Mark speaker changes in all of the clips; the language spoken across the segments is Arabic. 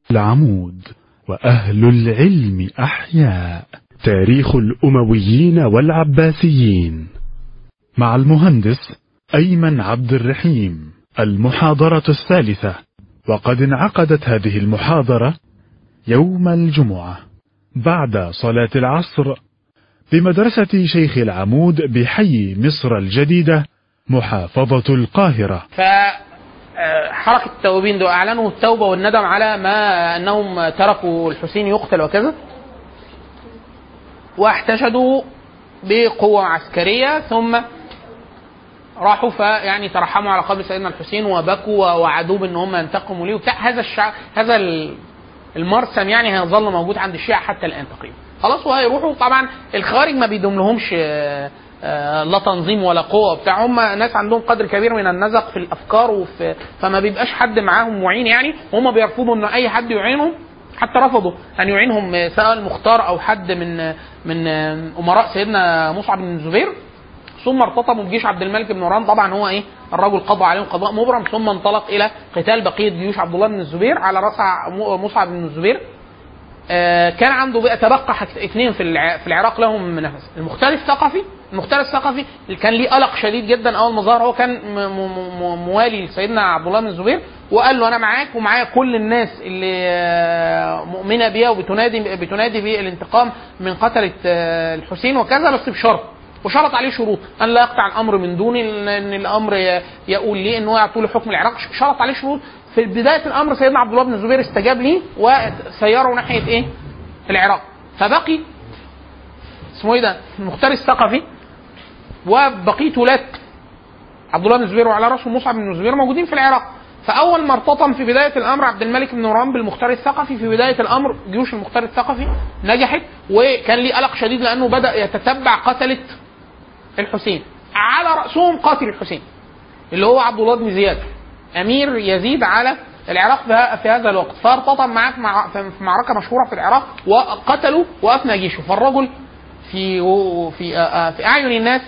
Speaker 1: العمود وأهل العلم أحياء. تاريخ الأمويين والعباسيين مع المهندس أيمن عبد الرحيم. المحاضرة الثالثة، وقد انعقدت هذه المحاضرة يوم الجمعة بعد صلاة العصر بمدرسة شيخ العمود بحي مصر الجديدة محافظة القاهرة.
Speaker 2: فحركة التوابين دول أعلنوا التوبة والندم على ما أنهم تركوا الحسين يقتل وكذا، واحتشدوا بقوة عسكرية، ثم راحوا فيعني ترحموا على قبر سيدنا الحسين وبكوا ووعدوه بأن هم ينتقموا ليه وبتاع. هذا المرسم يعني هيظل موجود عند الشيعة حتى الآن تقريبا. خلاص، وهيروحوا طبعا الخوارج ما بيدوم لهمش لا تنظيم ولا قوة بتاع، هم ناس عندهم قدر كبير من النزق في الأفكار فما بيبقاش حد معاهم معين يعني، هم بيرفضوا أن أي حد يعينهم. حتى رفضوا أن يعينهم سواء المختار أو حد من أمراء سيدنا مصعب بن الزبير. ثم ارتطموا بجيش عبد الملك بن مروان، طبعا هو الرجل قضى عليهم قضاء مبرم، ثم انطلق الى قتال بقيه جيوش عبد الله بن الزبير على راس مصعب بن الزبير. كان عنده بقى تبقى اثنين في العراق لهم نفس. المختار الثقفي اللي كان ليه قلق شديد جدا اول ما ظهر، هو كان موالي لسيدنا عبد الله بن الزبير، وقال له انا معاك ومعايا كل الناس اللي مؤمنه بيها وبتنادي بالانتقام من قتله الحسين وكذا، بس بشرط، وشرط عليه شروط ان لا يقطع الامر من دون ان الامر يقول ليه ان هو يعطوا له حكم العراق. شرط عليه شروط. في بدايه الامر سيدنا عبد الله بن الزبير استجاب ليه وسيره ناحيه العراق. فبقي المختار الثقفي وبقيه ولاد عبد الله بن الزبير وعلى راسه مصعب بن الزبير موجودين في العراق. فاول ما ارتطم في بدايه الامر عبد الملك بن مروان بالمختار الثقفي، في بدايه الامر جيوش المختار الثقفي نجحت، وكان ليه قلق شديد لانه بدا يتتبع قتله الحسين، على راسهم قاتل الحسين اللي هو عبد الله بن زياد امير يزيد على العراق في هذا الوقت. فارتطم معاه في معركه مشهوره في العراق وقتلوا وافنى جيشه. فالرجل في اعين الناس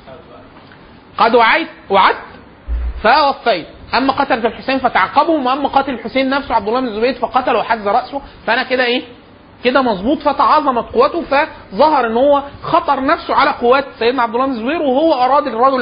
Speaker 2: قد وعدت فوفيت، اما قتلت الحسين فتعقبهم، واما قاتل الحسين نفسه عبد الله بن الزبير فقتل وحز راسه، فانا كده مظبوط. فتعاظمت قوته، فظهر ان هو خطر نفسه على قوات سيدنا عبد الله بن الزبير، وهو اراد الرجل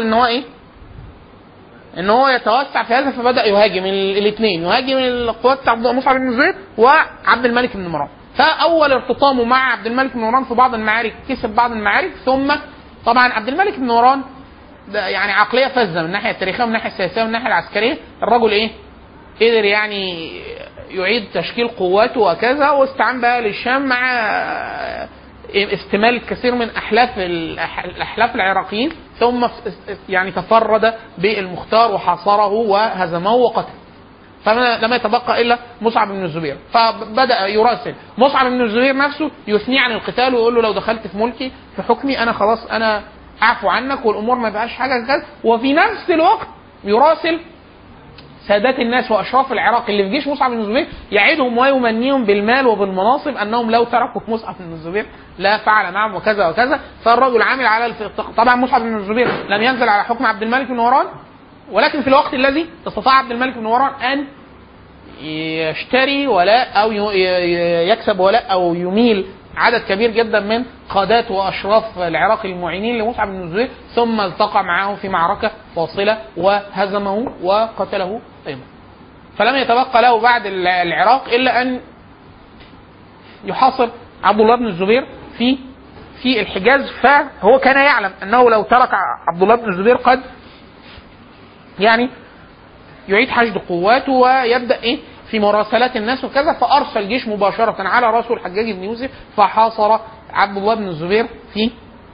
Speaker 2: ان هو يتوسع في هذا، فبدا يهاجم الاثنين، يهاجم القوات عبد مصعب بن الزبير وعبد الملك بن مروان. فاول ارتطامه مع عبد الملك بن مروان في بعض المعارك كسب بعض المعارك، ثم طبعا عبد الملك بن مروان ده يعني عقليه فذه من الناحيه التاريخيه ومن الناحيه السياسيه ومن الناحيه العسكريه. الرجل قدر يعني يعيد تشكيل قواته وكذا، واستعان بقى للشام مع استمال الكثير من الاحلاف العراقيين، ثم يعني تفرد بالمختار وحاصره وهزمه وقتله، فلم يتبقى الا مصعب بن الزبير. فبدا يراسل مصعب بن الزبير نفسه يثني عن القتال ويقول له لو دخلت في ملكي في حكمي انا خلاص انا اعفو عنك والامور ما بقاش حاجه كذا. وفي نفس الوقت يراسل سادات الناس واشراف العراق اللي في جيش مصعب بن الزبير، يعدهم ويمنيهم بالمال وبالمناصب انهم لو تركوا مصعب بن الزبير لا فعل معهم وكذا وكذا. فالرجل عامل على طبعا مصعب بن الزبير لم ينزل على حكم عبد الملك بن مروان، ولكن في الوقت الذي استطاع عبد الملك بن مروان ان يشتري ولاء او يكسب ولاء او يميل عدد كبير جدا من قادات واشراف العراق المعينين لمصعب بن الزبير، ثم التقى معه في معركه فاصله وهزمه وقتله ايضا. فلم يتبقى له بعد العراق الا ان يحاصر عبد الله بن الزبير في الحجاز. فهو كان يعلم انه لو ترك عبد الله بن الزبير قد يعني يعيد حشد قواته ويبدا في مراسلات الناس وكذا. فارسل جيش مباشره على راسه الحجاج بن يوسف، فحاصر عبد الله بن الزبير في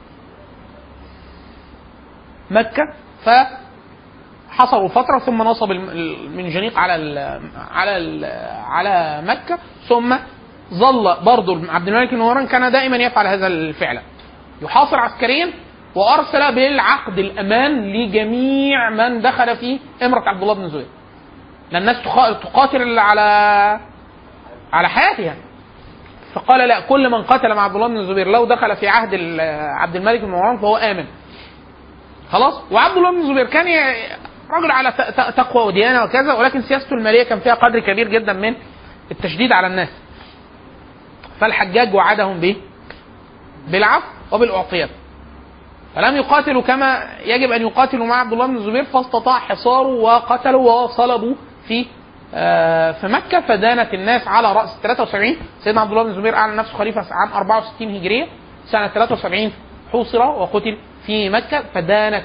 Speaker 2: مكه، فحصروا فتره ثم نصب المنجنيق على مكه. ثم ظل برضه عبد الملك بن مروان كان دائما يفعل هذا الفعل، يحاصر عسكريا وارسل بالعقد الامان لجميع من دخل في امره عبد الله بن الزبير، لان الناس تقاتل على حياتها. فقال لا، كل من قتل مع عبد الله بن الزبير لو دخل في عهد عبد الملك بن مروان فهو امن خلاص. وعبد الله بن الزبير كان رجل على تقوى وديانه وكذا، ولكن سياسته الماليه كان فيها قدر كبير جدا من التشديد على الناس. فالحجاج وعدهم به بالعفو وبالأعطيات، فلم يقاتلوا كما يجب أن يقاتلوا مع عبد الله بن الزبير، فاستطاع حصاره وقتلوا وصلبوا في مكة. فدانت الناس على رأس 73. سيدنا عبد الله بن الزبير أعلن نفسه خليفة عام 64 هجرية، سنة 73 حوصر وقتل في مكة، فدانت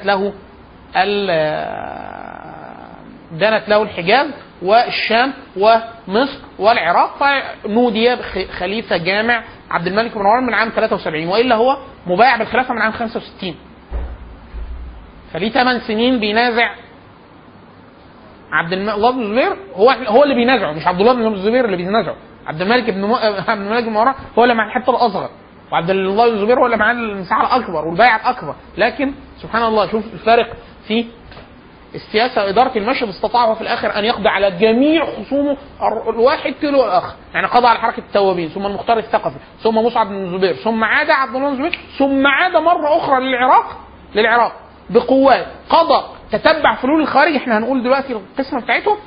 Speaker 2: له الحجاز والشام ومصر والعراق، فنودي خليفة جامع عبد الملك بن مروان من عام 73، وإلا هو مبايع بالخلافة من عام 65. فليه 8 سنين بينازع عبد الله بن الزبير، هو اللي بينازعه، مش عبد الله بن الزبير اللي بينازعه. عبد الملك بن مروان هو اللي مع الحته الاصغر، وعبد الله بن الزبير هو اللي مع المساحه الاكبر والبيعه الاكبر. لكن سبحان الله، شوف الفارق في السياسه واداره المشهد. استطاع هو في الاخر ان يقضي على جميع خصومه الواحد تلو الاخر، يعني قضى على حركه التوابين، ثم المختار الثقفي، ثم مصعب بن الزبير، ثم عاد عبد الله بن الزبير، ثم عاد مره اخرى للعراق بقوات، قضى تتبع فلول الخارج، احنا هنقول دلوقتي القسمه بتاعتهم،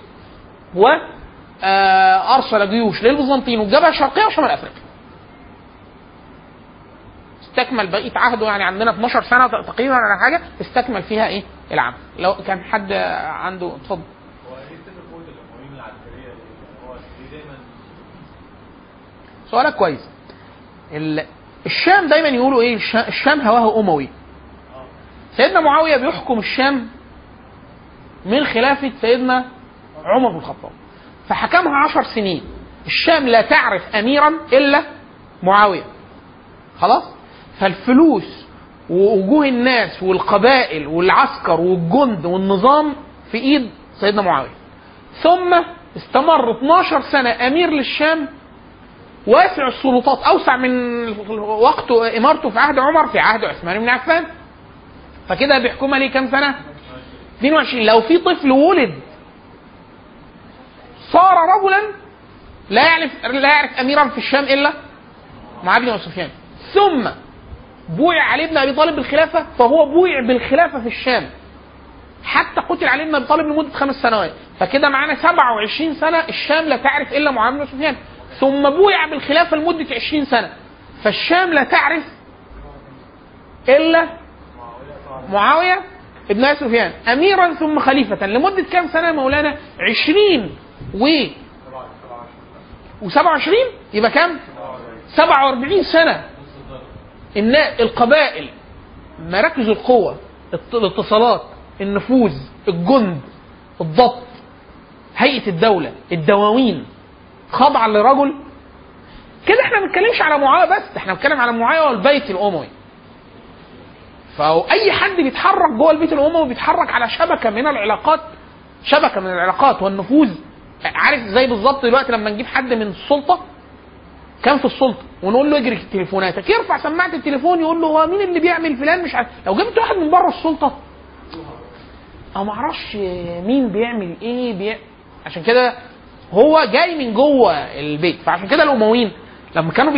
Speaker 2: وارسل جيوش للبيزنطيين والجبهه الشرقيه وشمال افريقيا. استكمل بقيه عهده، يعني عندنا 12 سنه تقريبا على حاجه استكمل فيها ايه العام. لو كان حد عنده اتفضل.
Speaker 3: هو ايه سبب قوه الامويين العسكريه اللي هو دايما؟
Speaker 2: سؤالك كويس. الشام دايما يقولوا ايه؟ الشام هواه اموي. سيدنا معاويه بيحكم الشام من خلافه سيدنا عمر بن الخطاب، فحكمها 10 سنين. الشام لا تعرف اميرا الا معاويه، خلاص. فالفلوس ووجوه الناس والقبائل والعسكر والجند والنظام في ايد سيدنا معاويه. ثم استمر 12 سنه امير للشام، واسع السلطات، اوسع من وقت امارته في عهد عمر في عهد عثمان بن عفان. فكده بيحكمها ليه كام سنه؟ 22. لو في طفل ولد صار رجلا لا يعرف اميرا في الشام الا معاويه بن سفيان. ثم بويع علي بن ابي طالب بالخلافه، فهو بويع بالخلافه في الشام حتى قتل علي بن ابي طالب لمده 5 سنوات. فكده معانا 27 سنه الشام لا تعرف الا معاويه بن سفيان. ثم بويع بالخلافه لمده 20 سنه، فالشام لا تعرف الا معاويه ابن ابي سفيان اميرا ثم خليفه لمده كام سنه مولانا؟ 20 و27 يبقى كام؟ 47 سنه. القبائل، مراكز القوة، الاتصالات، النفوذ، الجند، الضبط، هيئة الدولة، الدواوين، خاضعة لرجل كده. احنا ما بنتكلمش على معاوية بس، احنا بنتكلم على معاوية والبيت الأموي. فأي حد بيتحرك جوه البيت الأموي بيتحرك على شبكة من العلاقات والنفوذ. عارف زي بالظبط دلوقتي لما نجيب حد من السلطة كان في السلطه ونقول له اجري تليفوناتك، يرفع سماعه التليفون يقول له هو مين اللي بيعمل فلان مش عارف. لو جبت واحد من بره السلطه او ما اعرفش مين بيعمل ايه عشان كده هو جاي من جوه البيت. فعشان كده الامويين لما كانوا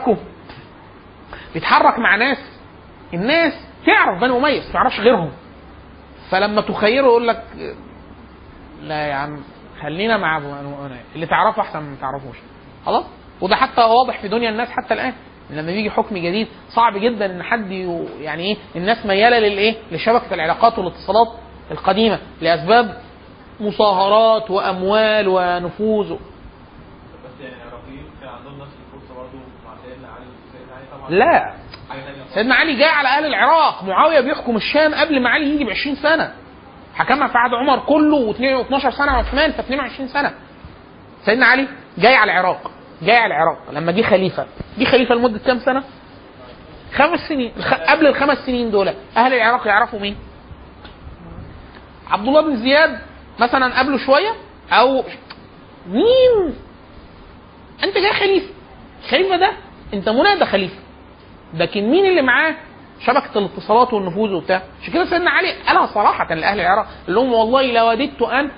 Speaker 2: بيتحرك مع الناس تعرف بني اميه ما تعرفش غيرهم. فلما تخيره يقول لك لا يا عم خلينا مع اللي تعرفه احسن ما تعرفوش، خلاص. وده حتى واضح في دنيا الناس حتى الان، لما بيجي حكم جديد صعب جدا ان حد يعني ايه الناس مياله لشبكه العلاقات والاتصالات القديمه لاسباب مصاهرات واموال ونفوذ.
Speaker 3: بس يعني العراقيين كان عندهم نفس الفرصه برضه مع سيدنا علي. طبعا
Speaker 2: لا، سيدنا علي جاء على اهل العراق. معاويه بيحكم الشام قبل ما علي يجي ب20 سنه، حكمها في عهد عمر كله و12 سنه عثمان، ف 22 سنه. سيدنا علي جاي على العراق لما جه خليفه لمده كام سنه؟ 5 سنين. قبل ال5 سنين دول اهل العراق يعرفوا مين؟ عبد الله بن زياد مثلا قبله شويه، او مين؟ انت جاي خليفه ده انت منادى خليفه، لكن مين اللي معاه؟ شبكه الاتصالات والنفوذ وبتاع. عشان كده سيدنا علي قالها صراحه لاهل العراق، قال لهم والله لوددت ان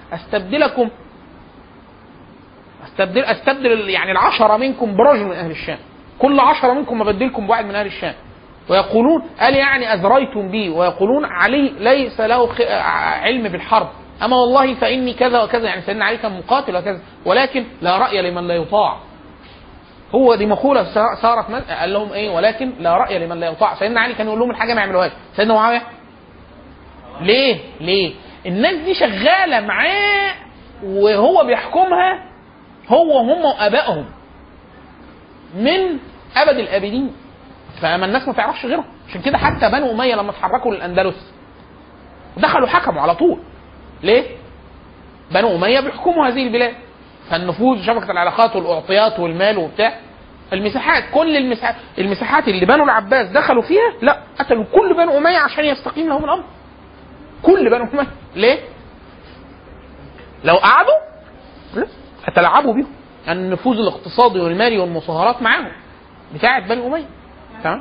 Speaker 2: استبدل يعني 10 منكم برجل من اهل الشام، كل 10 منكم ابدلكم بواحد من اهل الشام. ويقولون قال يعني اذريتم بي، ويقولون علي ليس له علم بالحرب اما والله فاني كذا وكذا، يعني سيدنا علي كان مقاتل وكذا، ولكن لا راي لمن لا يطاع. هو دي مقوله صارت قال لهم ايه؟ ولكن لا راي لمن لا يطاع. سيدنا علي كان يقول لهم الحاجه ما يعملوهاش. سيدنا معاويه ليه؟ الناس دي شغاله معاه وهو بيحكمها، هو وهم وابائهم من ابد الابدين، فما الناس ما تعرفش غيرهم. عشان كده حتى بنو اميه لما اتحركوا للاندلس دخلوا حكموا على طول. ليه؟ بنو اميه بيحكموا هذه البلاد، فالنفوذ شبكه العلاقات والاعطيات والمال وبتاع، المساحات، كل المساحات اللي بنو العباس دخلوا فيها لا، قتلوا كل بنو اميه عشان يستقيم لهم الامر. كل بنو اميه. ليه؟ لو قعدوا هتلعبوا بيهم النفوذ الاقتصادي والمالي والمصاهرات معاهم بتاعه بنو اميه. تمام؟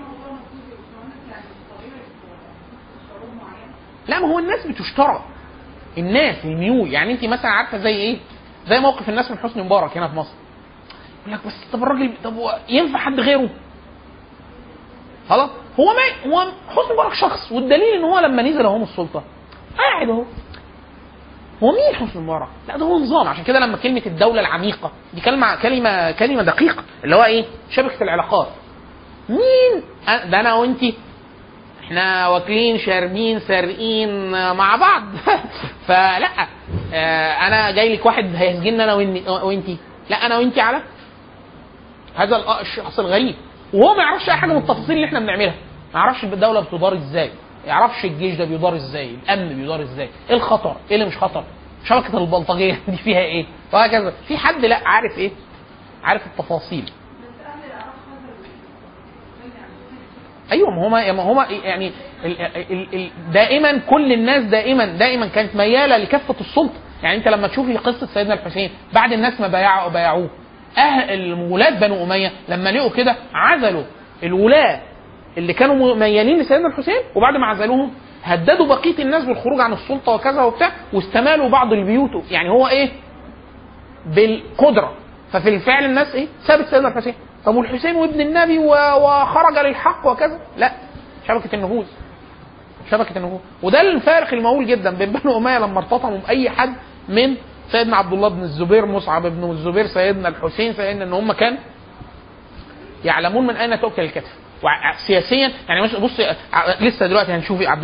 Speaker 2: لا، ما هو الناس بتشترى، الناس الميول. يعني انت مثلا عارفه زي ايه؟ زي موقف الناس من حسني مبارك هنا في مصر. يقول لك بس طب الراجل، طب ينفع حد غيره؟ خلاص، هو حسني مبارك شخص، والدليل ان هو لما نزل اهو من السلطه قاعد اهو. هو مين حسني مبارك؟ لا، ده هو نظام. عشان كده لما كلمه الدوله العميقه دي كلمه دقيقه، اللي هو ايه؟ شبكه العلاقات. مين ده؟ انا وانتي احنا واكلين شاربين سارقين مع بعض فلا، انا جاي لك واحد هيسجننا انا وانتي، لا انا وانتي على هذا الشخص الغريب، وهو ما يعرفش اي حاجه من التفاصيل اللي احنا بنعملها. ما يعرفش الدوله بتدار ازاي، ما يعرفش الجيش ده بيدار ازاي، الامن بيدار ازاي، ايه الخطر، ايه اللي مش خطر، شبكه البلطجيه دي فيها ايه، وهكذا. في حد لا عارف ايه؟ عارف التفاصيل. ايوه، ما هما يعني دائما كل الناس دائما كانت مياله لكفه السلطه. يعني انت لما تشوفي قصه سيدنا الحسين بعد الناس ما بايعوه، الولاد بنو اميه لما لقوا كده عزلوا الولاه اللي كانوا ميالين لسيدنا الحسين، وبعد ما عزلوهم هددوا بقيه الناس بالخروج عن السلطه وكذا وبتاع، واستمالوا بعض البيوت. يعني هو ايه؟ بالقدره. ففي الفعل الناس ايه؟ سابت سيدنا الحسين. طب والحسين وابن النبي وخرج للحق وكذا؟ لا، شبكه النفوذ. وده الفارق المهول جدا بين بنو اميه لما ارتطموا باي حد من سيدنا عبد الله بن الزبير، مصعب بن الزبير، سيدنا الحسين، سيدنا ان هم كان يعلمون من اين تؤكل الكتف. وسياسيا يعني بص، لسه دلوقتي هنشوف عبد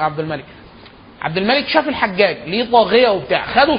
Speaker 2: الملك شاف الحجاج ليه طاغيه وبتاع، خدوا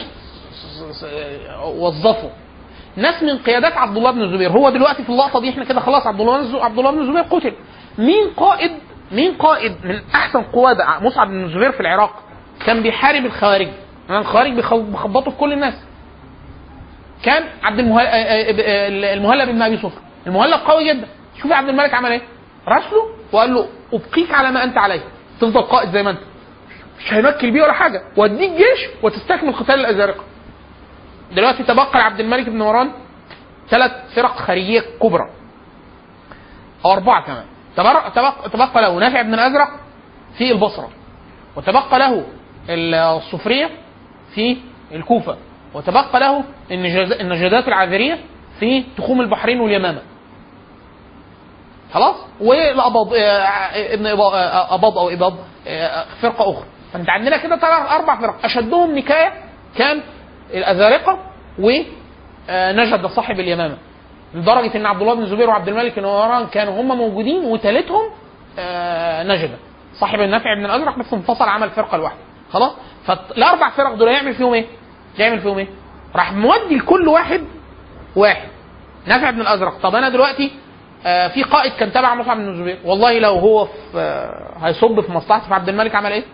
Speaker 2: وظفوا ناس من قيادات عبد الله بن الزبير. هو دلوقتي في اللقطه دي احنا كده خلاص عبد الله بن الزبير قتل. مين قائد من احسن قواد مصعب بن الزبير في العراق؟ كان بيحارب الخوارج. الخوارج بيخبطوا في كل الناس. كان عبد المهلب بن ابي صفر. المهلب قوي جدا. شوف عبد الملك عمل ايه؟ راسله وقال له ابقيك على ما انت عليه، تفضل قائد زي ما انت، مش هيمكن بيه ولا حاجه، واديك جيش وتستكمل قتال الازارقه. دلوقتي تبقى لعبد الملك بن مروان 3 فرق خارجيه كبرى او 4 كمان. تبقى له نافع بن الازرق في البصره، وتبقى له الصفريه في الكوفه، وتبقى له النجدات العاذريه في تخوم البحرين واليمامه. خلاص، والاباض ابن اباض او اباض فرقه اخرى. فانت عندنا كده 4 فرق، اشدهم نكايه كان الازارقه ونجد صاحب اليمامه، لدرجه ان عبد الله بن الزبير وعبد الملك بن مروان كانوا هم موجودين، وثالثهم نجد صاحب النافع بن الازرق، بس انفصل عمل فرقه لوحده. خلاص، فال4 فرق دول يعمل فيهم ايه؟ راح مودي لكل واحد نافع بن الازرق. طب انا دلوقتي في قائد كان تبع مصعب بن الزبير، والله لو هو هيصب في مصلحته، في عبد الملك عمل ايه؟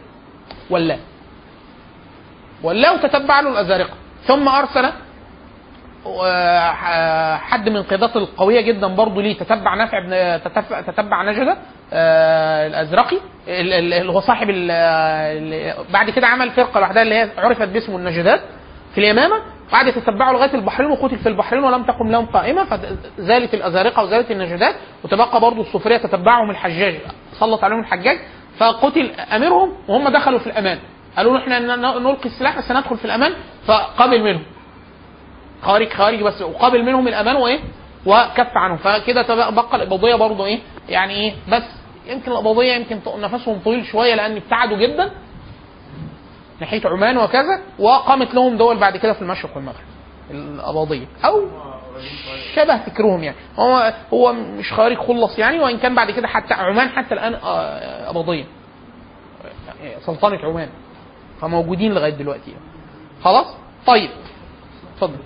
Speaker 2: ولا وتتبع له الازارقه. ثم ارسل حد من قيادات القويه جدا برضه ليه، تتبع نجده الازرقي اللي هو صاحب بعد كده عمل فرقه لوحدها اللي هي عرفت باسمه النجدات في اليمامه، بعد تتبعوا لغايه البحرين، وقتل في البحرين ولم تقم لهم قائمه، فزالت الازارقه وزالت النجدات. وتبقى برضه الصوفيه تتبعهم الحجاج، سلط عليهم الحجاج فقتل اميرهم، وهم دخلوا في الامان. قالوا احنا نلقي السلاح بس ندخل في الامان، فقابل منهم خوارج بس، وقابل منهم الامان وكف عنهم. فكده تبقى الاباضيه برضه يعني بس يمكن الاباضيه يمكن نفسهم طويل شويه لان ابتعدوا جدا ناحيه عمان وكذا، وقامت لهم دول بعد كده في المشرق والمغرب الأباضية أو شبه فكرهم يعني. هو مش خارج خلص يعني، وإن كان بعد كده حتى عمان حتى الآن أباضية، سلطنة عمان، فموجودين لغاية دلوقتي يعني. خلاص طيب اتفضل.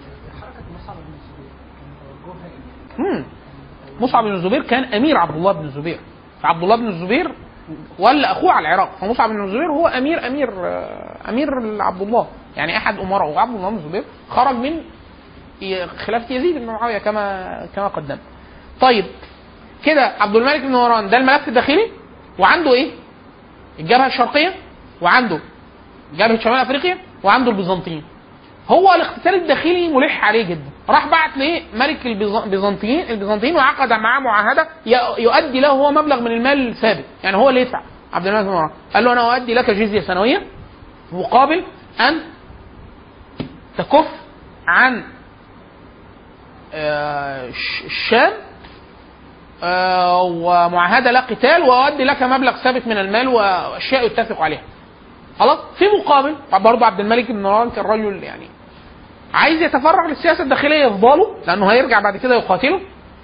Speaker 2: مصعب بن الزبير كان أمير عبد الله بن الزبير، فعبد الله بن الزبير ولا أخوه على العراق، فمصعب بن الزبير هو أمير عبد الله يعني أحد أمراء. وعبد الله بن الزبير خرج من خلافة يزيد بن معاوية كما قدم. طيب كده عبد الملك بن مروان ده الملف الداخلي، وعنده ايه؟ الجبهة الشرقية، وعنده جبهة شمال افريقيا، وعنده البيزنطيين. هو الاقتتال الداخلي ملح عليه جدا، راح بعت ليه ملك البيزنطيين وعقد معاه معاهدة يؤدي له هو مبلغ من المال ثابت، يعني هو اللي يدفع. عبد الملك بن مروان قال له انا اؤدي لك جزية سنوية مقابل ان تكف عن الشام ومعاهدة لا قتال، وأؤدي لك مبلغ ثابت من المال وأشياء يتفق عليها. خلاص في مقابل برضه عبد الملك بن مروان كان رجل يعني عايز يتفرغ للسياسة الداخلية يفضله، لأنه هيرجع بعد كده يقاتله،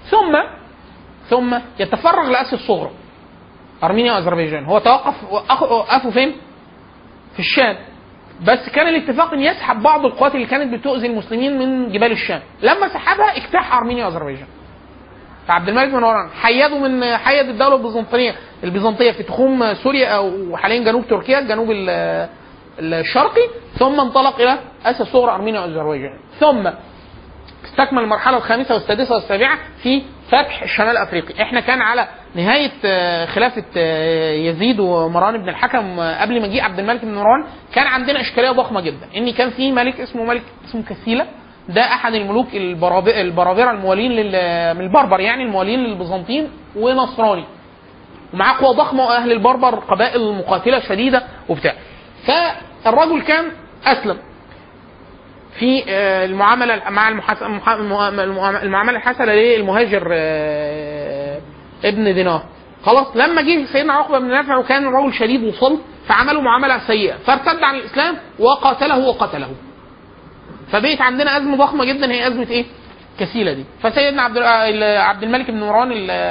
Speaker 2: ثم يتفرغ لآسيا الصغرى أرمينيا وأذربيجان. هو وقفوا فين؟ في الشام، بس كان الاتفاق ان يسحب بعض القوات اللي كانت بتؤذي المسلمين من جبال الشام. لما سحبها اجتاح ارمينيا واذربيجان. فعبد الملك بن مروان حيد الدوله البيزنطيه في تخوم سوريا او حاليا جنوب تركيا الجنوب الشرقي، ثم انطلق الى اسيا الصغرى ارمينيا واذربيجان، ثم استكمل المرحله الخامسه والسادسه والسابعه في فتح الشمال الافريقي. احنا كان على نهايه خلافه يزيد ومروان بن الحكم قبل ما جه عبد الملك بن مروان كان عندنا اشكاليه ضخمه جدا، ان كان في ملك اسمه كسيله، ده احد الملوك البرابره الموالين من البربر يعني الموالين للبيزنطيين ونصراني، ومعاه قوه ضخمه، واهل البربر قبائل مقاتله شديده وبتاع. فالرجل كان اسلم في المعامله مع المعامله الحسنه للمهاجر ابن دينار. خلاص لما جه سيدنا عقبه بن نافع وكان رجل شديد وصلب، فعملوا معامله سيئه، فارتد عن الاسلام وقتله. فبقيت عندنا ازمه ضخمه جدا، هي ازمه ايه؟ كسيله دي. فسيدنا عبد الملك بن مروان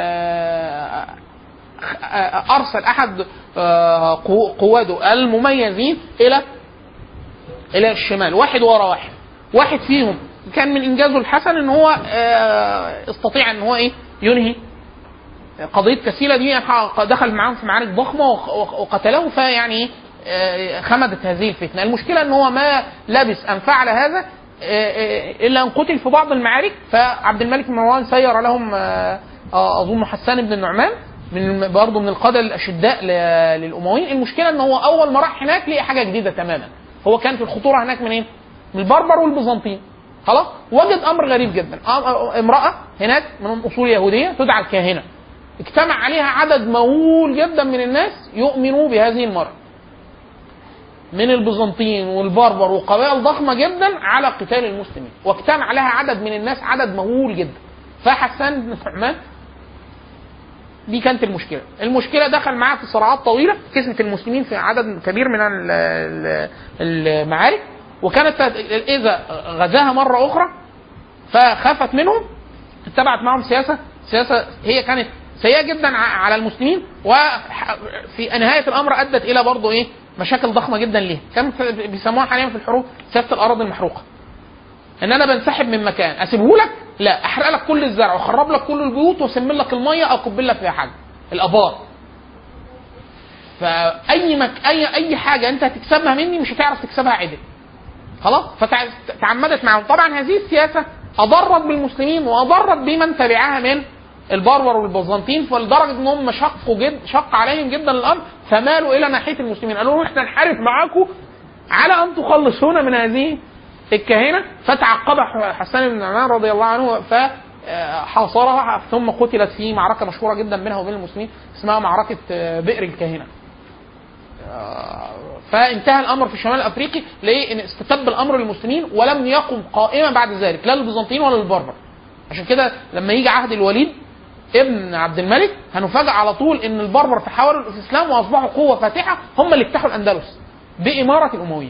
Speaker 2: ارسل احد قواده المميزين الى الشمال، واحد ورا واحد فيهم كان من انجازه الحسن ان هو استطيع ان هو ينهي قضيه كسيله دي، دخل معاهم في معارك ضخمه وقتله، فيعني خمدت هذه الفتنه. المشكله ان هو ما لبث ان فعل هذا الا ان قتل في بعض المعارك. فعبد الملك بن مروان سير لهم اظن حسان بن النعمان برضه من القاده الاشداء للامويين. المشكله ان هو اول ما راح هناك لقى حاجه جديده تماما، هو كانت الخطوره هناك منين؟ من البربر والبيزنطيين. خلاص وجد امر غريب جدا، امراه هناك من اصول يهوديه تدعى الكاهنه، اجتمع عليها عدد مهول جدا من الناس يؤمنوا بهذه المرأة من البيزنطيين والبربر وقبائل ضخمه جدا على قتال المسلمين، واجتمع عليها عدد من الناس عدد مهول جدا. فحسان بن النعمان دي كانت المشكله دخل معاه في صراعات طويله، كسبت المسلمين في عدد كبير من المعارك، وكانت اذا غزاها مره اخرى فخافت منهم، اتبعت معهم سياسه هي كانت سيئه جدا على المسلمين، وفي نهايه الامر ادت الى برضه مشاكل ضخمه جدا ليه. كان بيسموها حاليا في الحروب سياسه الارض المحروقه، ان انا بنسحب من مكان اسيبه لك، لا احرق لك كل الزرع واخرب لك كل البيوت واسمن لك الميه او اكب لك فيها حاجه، الابار. اي حاجه انت هتكسبها مني مش هتعرف تكسبها عدل. خلاص فتعمدت معهم. طبعا هذه السياسه اضرت بالمسلمين واضرت بمن تبعها من البربر والبيزنطيين، فلدرجه انهم شق عليهم جدا الامر، فمالوا الى ناحيه المسلمين، قالوا احنا نحارب معاكم على ان تخلصونا من هذه الكاهنه. فتعقب حسان بن النعمان رضي الله عنه فحاصرها، ثم قتلت في معركه مشهوره جدا بينها وبين المسلمين اسمها معركه بئر الكاهنه. فانتهى الامر في الشمال الافريقي لان استتب الامر للمسلمين ولم يقم قائما بعد ذلك لا للبيزنطيين ولا للبربر. عشان كده لما يجي عهد الوليد ابن عبد الملك هنفاجئ على طول ان البربر تحولوا الاسلام واصبحوا قوه فاتحه، هم اللي افتحوا الاندلس. بإمارة الأمويين.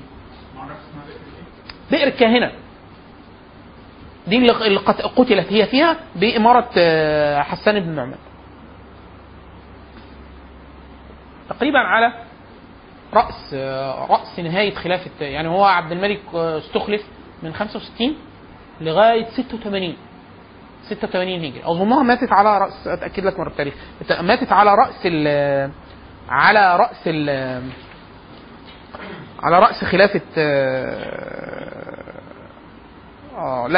Speaker 2: بئر الكاهنة دي اللي قتلت هي فيها بإمارة حسان بن نعمان، تقريبا على رأس نهاية خلافة. يعني هو عبد الملك استخلف من 65 لغاية 86 هجري. أظنها ماتت على رأس، أتأكد لك مرة التاريخ، ماتت على رأس خلافة لا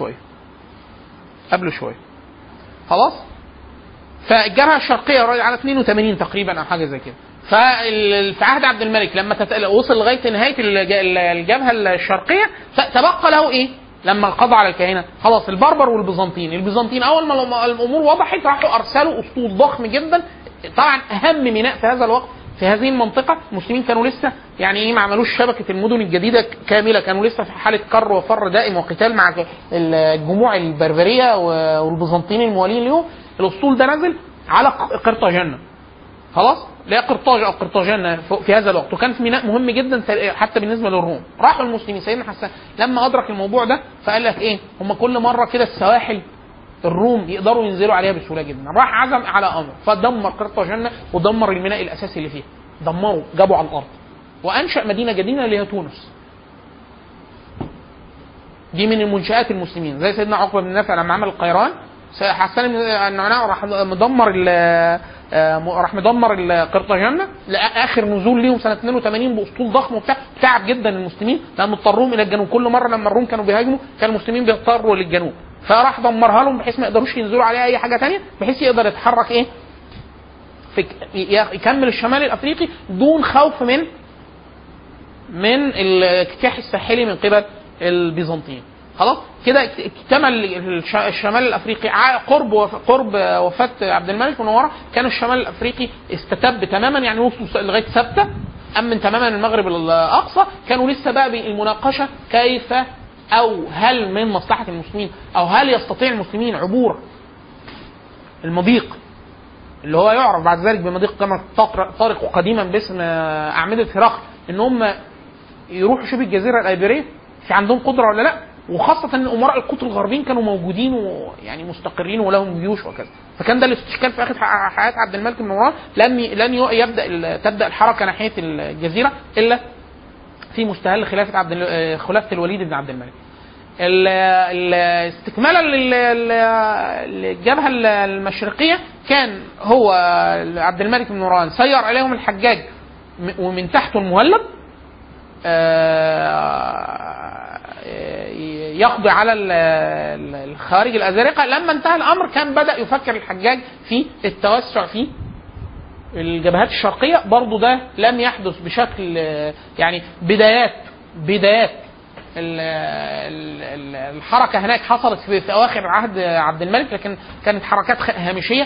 Speaker 2: قبله شوية خلاص. فالجبهة الشرقية على 82 تقريبا أو حاجة زي كده. في عهد عبد الملك لما وصل لغاية نهاية الجبهة الشرقية تبقى له إيه؟ لما القضاء على الكهنة خلاص البربر والبيزنطيين أول ما الأمور وضحت راحوا أرسلوا أسطول ضخم جدا. طبعا أهم ميناء في هذا الوقت في هذه المنطقة المسلمين كانوا لسه يعني ايه ما عملوش شبكة المدن الجديدة كاملة، كانوا لسه في حالة كر وفر دائم وقتال مع الجموع البربرية والبيزنطيين الموالين لهم. الأسطول ده نزل على قرطاجنة خلاص، لا قرطاج أو قرطاجنة في هذا الوقت، وكان في ميناء مهم جدا حتى بالنسبة للروم. راحوا المسلمين سيدنا حسان لما أدرك الموضوع ده فقال لك ايه هم كل مرة كده السواحل الروم يقدروا ينزلوا عليها بسهوله جدا. راح عزم على امر فدمر قرطاجنة ودمر الميناء الاساسي اللي فيها، دمروا جابوا على الارض وانشا مدينه جديده اللي هي تونس. دي من المنشآت المسلمين زي سيدنا عقبه بن نافع لما عمل القيران. حسان بن النعناع راح مدمر قرطاجنة لاخر نزول ليهم سنه 82 باسطول ضخم وبتاع. تعب جدا المسلمين لان اضطروهم الى الجنوب. كل مره لما الروم كانوا بيهاجموا كان المسلمين بيضطروا للجنوب، فراح دمرها لهم بحيث ما يقدروش ينزلوا عليها اي حاجه ثانيه، بحيث يقدر يتحرك ايه يكمل الشمال الافريقي دون خوف من الاجتياح الساحلي من قبل البيزنطيين. خلاص كده اكتمل الشمال الافريقي قرب وفاه عبد الملك منورة. كان الشمال الافريقي استتب تماما، يعني وصلوا لغايه سبته، امن تماما المغرب الاقصى. كانوا لسه بقى المناقشه كيف أو هل من مصلحة المسلمين أو هل يستطيع المسلمين عبور المضيق اللي هو يعرف بعد ذلك بمضيق كما طارق قديما باسم أعمدة هرقل، إن هم يروحوا شبه الجزيرة الأيبيرية، في عندهم قدرة ولا لا؟ وخاصة أن أمراء القطر الغربيين كانوا موجودين ويعني مستقرين ولهم جيوش وكذا. فكان ده الاستشكال في آخر حياة عبد الملك بن مروان. لن تبدأ الحركة ناحية الجزيرة إلا في مستهل خلافة الوليد بن عبد الملك. استكمالا للجبهة المشرقية كان هو عبد الملك بن مروان سير عليهم الحجاج ومن تحته المهلب يقضي على الخارج الأزارقة. لما انتهى الأمر كان بدأ يفكر الحجاج في التوسع في الجبهات الشرقية. برضو ده لم يحدث بشكل يعني بدايات الحركة هناك حصلت في أواخر عهد عبد الملك، لكن كانت حركات هامشية.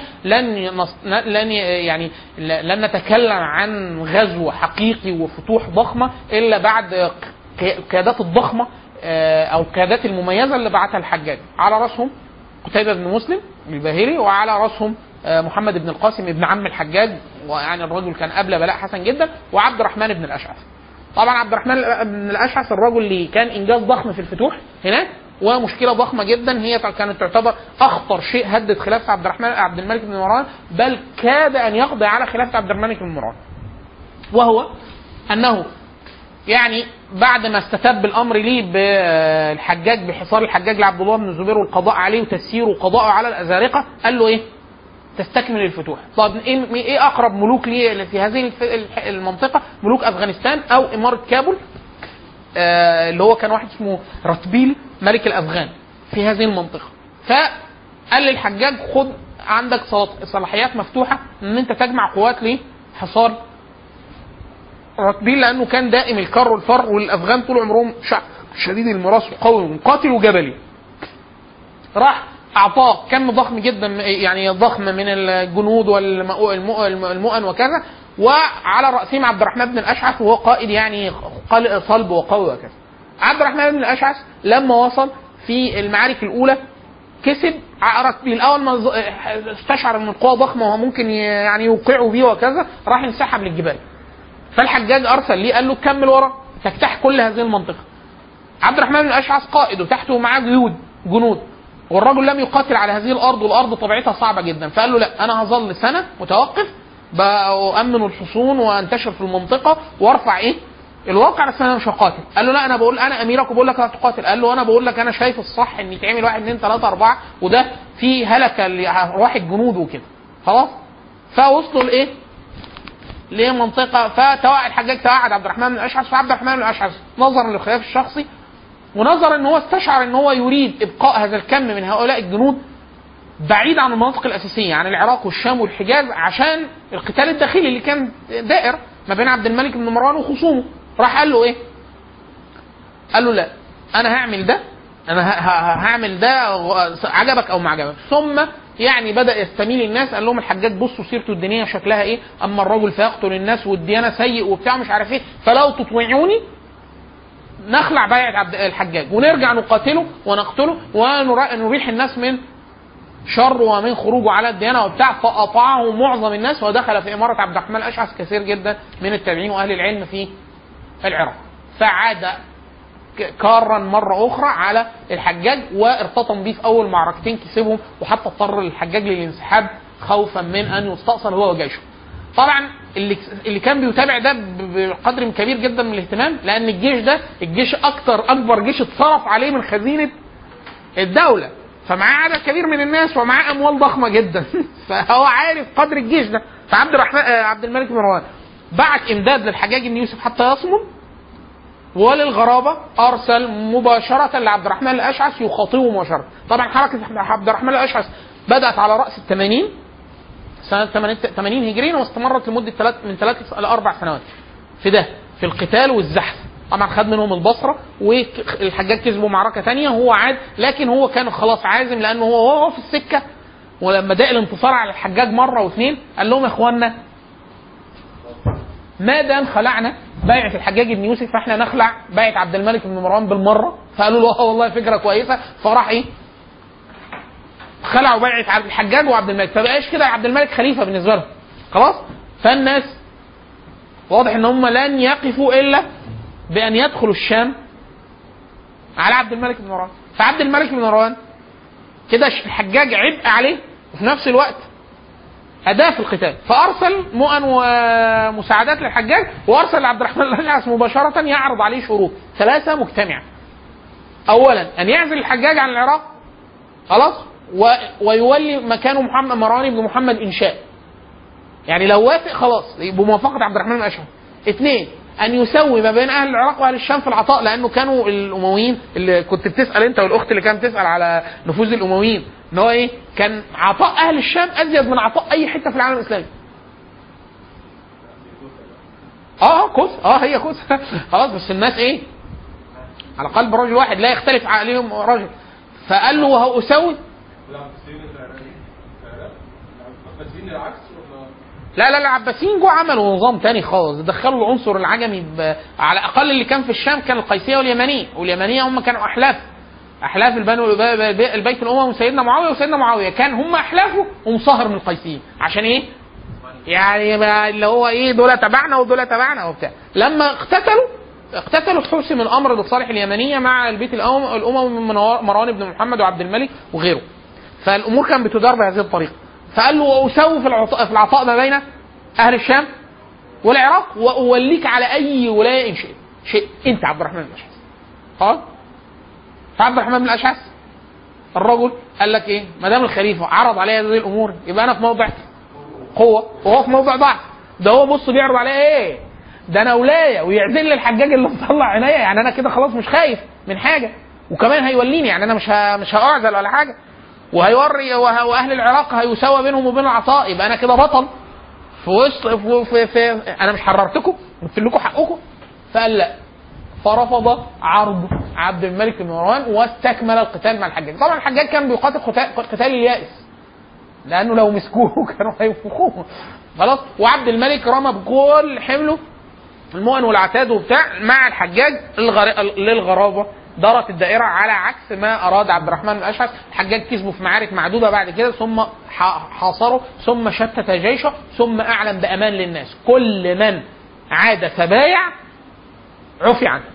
Speaker 2: لن نتكلم عن غزو حقيقي وفتوح ضخمة إلا بعد القيادات الضخمة أو القيادات المميزة اللي بعتها الحجاج. على رأسهم قتيبة بن مسلم الباهلي، وعلى رأسهم محمد بن القاسم ابن عم الحجاج، ويعني الرجل كان قبل بلاء حسن جدا، وعبد الرحمن بن الأشعث. طبعا عبد الرحمن بن الأشعث الرجل اللي كان إنجاز ضخم في الفتوح هناك ومشكلة ضخمة جدا، هي كانت تعتبر أخطر شيء هدد خلافة عبد الملك بن مروان، بل كاد أن يقضي على خلافة عبد الملك بن مروان. وهو أنه يعني بعد ما استتب الأمر ليه بالحجاج بحصار الحجاج لعبد الله بن الزبير والقضاء عليه وتسييره وقضاءه على الأزارقة، قال له إيه؟ تستكمل الفتوح. طب ايه اقرب ملوك ليه في هذه المنطقه؟ ملوك افغانستان او اماره كابول، اللي هو كان واحد اسمه رتبيل ملك الافغان في هذه المنطقه. فقال للحجاج خد عندك صلاحيات مفتوحه ان انت تجمع قوات لحصار رتبيل، لانه كان دائم الكر والفر، والافغان طول عمرهم شعب شديد المراس وقوي قاتل وجبلي. راح أعطاه كم ضخم جدا، يعني ضخم من الجنود والمؤن وكذا، وعلى رأسهم عبد الرحمن بن الأشعث وهو قائد يعني صلب وقوي وكذا. عبد الرحمن بن الأشعث لما وصل في المعارك الأولى كسب الأول ما استشعر أن القوة ضخمة وممكن يعني يوقعوا بيه وكذا، راح ينسحب للجبال. فالحجاج ارسل ليه قال له كمل ورا تجتاح كل هذه المنطقه. عبد الرحمن بن الاشعث قائد وتحته معاه جنود والرجل لم يقاتل على هذه الارض والارض طبيعتها صعبه جدا، فقال له لا انا هظل سنه متوقف بأمن الحصون وانتشر في المنطقه وارفع الواقع، بس انا مش هقاتل. قال له لا انا بقول انا اميرك وبقول لك لا تقاتل. قال له انا بقول لك انا شايف الصح ان يتعمل 1 2 3 4 وده في هلكه لارواح الجنود وكده خلاص. فوصلوا لمنطقه الحجاج توعد عبد الرحمن بن الاشعث، فعبد الرحمن بن الاشعث نظرا للخلاف الشخصي ونظرا ان هو استشعر ان هو يريد ابقاء هذا الكم من هؤلاء الجنود بعيد عن المناطق الاساسيه عن العراق والشام والحجاز عشان القتال الداخلي اللي كان دائر ما بين عبد الملك بن مروان وخصومه. راح قال له قال له لا انا هعمل ده عجبك او ما عجبك. ثم بدا يستميل الناس، قال لهم الحجاج بصوا سيرته الدينيه شكلها اما الرجل فيقتل الناس والديانه سيء وبتاع مش عارف فلو تطيعوني نخلع بيعة عبد الحجاج ونرجع نقاتله ونقتله ونريح الناس من شر ومن خروجه على الديانه وبتاع. فاطاعه معظم الناس ودخل في اماره عبد الرحمن الاشعث كثير جدا من التابعين واهل العلم في العراق. فعاد كارا مره اخرى على الحجاج وارتطم بيه في اول معركتين كسبهم، وحتى اضطر الحجاج للانسحاب خوفا من ان يستأصل هو وجيشه. طبعا اللي كان بيتابع ده بقدر كبير جدا من الاهتمام، لان الجيش اكبر جيش اتصرف عليه من خزينه الدوله، فمعاه عدد كبير من الناس ومعاه اموال ضخمه جدا فهو عارف قدر الجيش ده. عبد الملك بن مروان بعت امداد للحجاج بن يوسف حتى يصمم، وللغرابه ارسل مباشره لعبد الرحمن الاشعث يخاطبه مباشره. طبعا حركه عبد الرحمن الاشعث بدات على راس ال80 سنه 80 هجريا واستمرت لمده من 3 إلى 4 سنوات في القتال والزحف. طبعا خد منهم البصره والحجاج كسبوا معركه ثانيه وهو عاد، لكن هو كان خلاص عازم لانه هو في السكه. ولما داء الانتصار على الحجاج مره واثنين قال لهم يا اخوانا ما دام خلعنا بيعة الحجاج بن يوسف فاحنا نخلع بيعة عبد الملك بن مروان بالمره. فقالوا له والله فكره كويسه. فراح خلعوا بيعة عبد الحجاج وعبد الملك، فبقاش كده عبد الملك خليفه بالنسبه لهم خلاص. فالناس واضح ان هم لن يقفوا الا بان يدخلوا الشام على عبد الملك بن مروان. فعبد الملك بن مروان كده الحجاج عبء عليه وفي نفس الوقت أداة في القتال، فأرسل مؤن ومساعدات للحجاج، وأرسل لعبد الرحمن الأشعث مباشرة يعرض عليه شروط 3 مجتمعة. أولا أن يعزل الحجاج عن العراق خلاص، ويولي مكانه مروان بن محمد إن شاء، يعني لو وافق خلاص بموافقة عبد الرحمن الأشعث. 2 أن يسوي ما بين أهل العراق وأهل الشام في العطاء، لأنه كانوا الأمويين اللي كنت بتسأل أنت والأخت اللي كانت بتسأل على نفوذ الأمويين إن هو كان عطاء أهل الشام أزيد من عطاء أي حتة في العالم الإسلامي. كوس هي كوس خلاص، بس الناس على قلب رجل واحد لا يختلف عليهم رجل. فقال له وهو أسوي لا العباسيين جو عملوا نظام تاني خالص، دخلوا العنصر العجمي على الاقل. اللي كان في الشام كان القيسيه واليمنيه هم كانوا احلاف البيت الاموي سيدنا معاويه، وسيدنا معاويه كان هم احلافه ومصاهر من القيسيين عشان يعني اللي هو دول تبعنا ودول تبعنا وبتاع. لما اقتتلوا حسم الامر لصالح اليمنيه مع البيت الاموي من مروان بن محمد وعبد الملك وغيره. فالامور كانت بتدار بهذه الطريقه. فقال له وأسوي في العطاء ما بين أهل الشام والعراق، وأوليك على أي ولاية إن شئت أنت عبد الرحمن بن الأشعث. خلاص. فعبد الرحمن بن الأشعث الرجل قال لك ما دام الخليفة عرض عليه هذه الأمور يبقى أنا في موضع قوة وهو في موضع ضعف. ده هو بص بيعرض عليه ده أنا ولاية ويعزل لي الحجاج اللي مطلع عينيا، يعني أنا كده خلاص مش خايف من حاجة، وكمان هيوليني، يعني أنا مش هأعزل ولا حاجة، وهيوري واهل العراق هيساوى بينهم وبين العطاء، يبقى انا كده بطل في وسط في انا مش حررتكم قلت لكم حقكم. فقال لا، فرفض عرض عبد الملك بن مروان واستكمل القتال مع الحجاج. طبعا الحجاج كان بيقاتل قتال اليائس لانه لو مسكوه كانوا هيفخوه خلاص. وعبد الملك رمى بكل حمله المؤن والعتاد وبتاع مع الحجاج. للغرابه دارت الدائرة على عكس ما أراد عبد الرحمن الأشعث. الحجاج كسبه في معارك معدودة بعد كده، ثم حاصره، ثم شتت جيشه، ثم أعلن بأمان للناس. كل من عاد تبايع عفي عنه.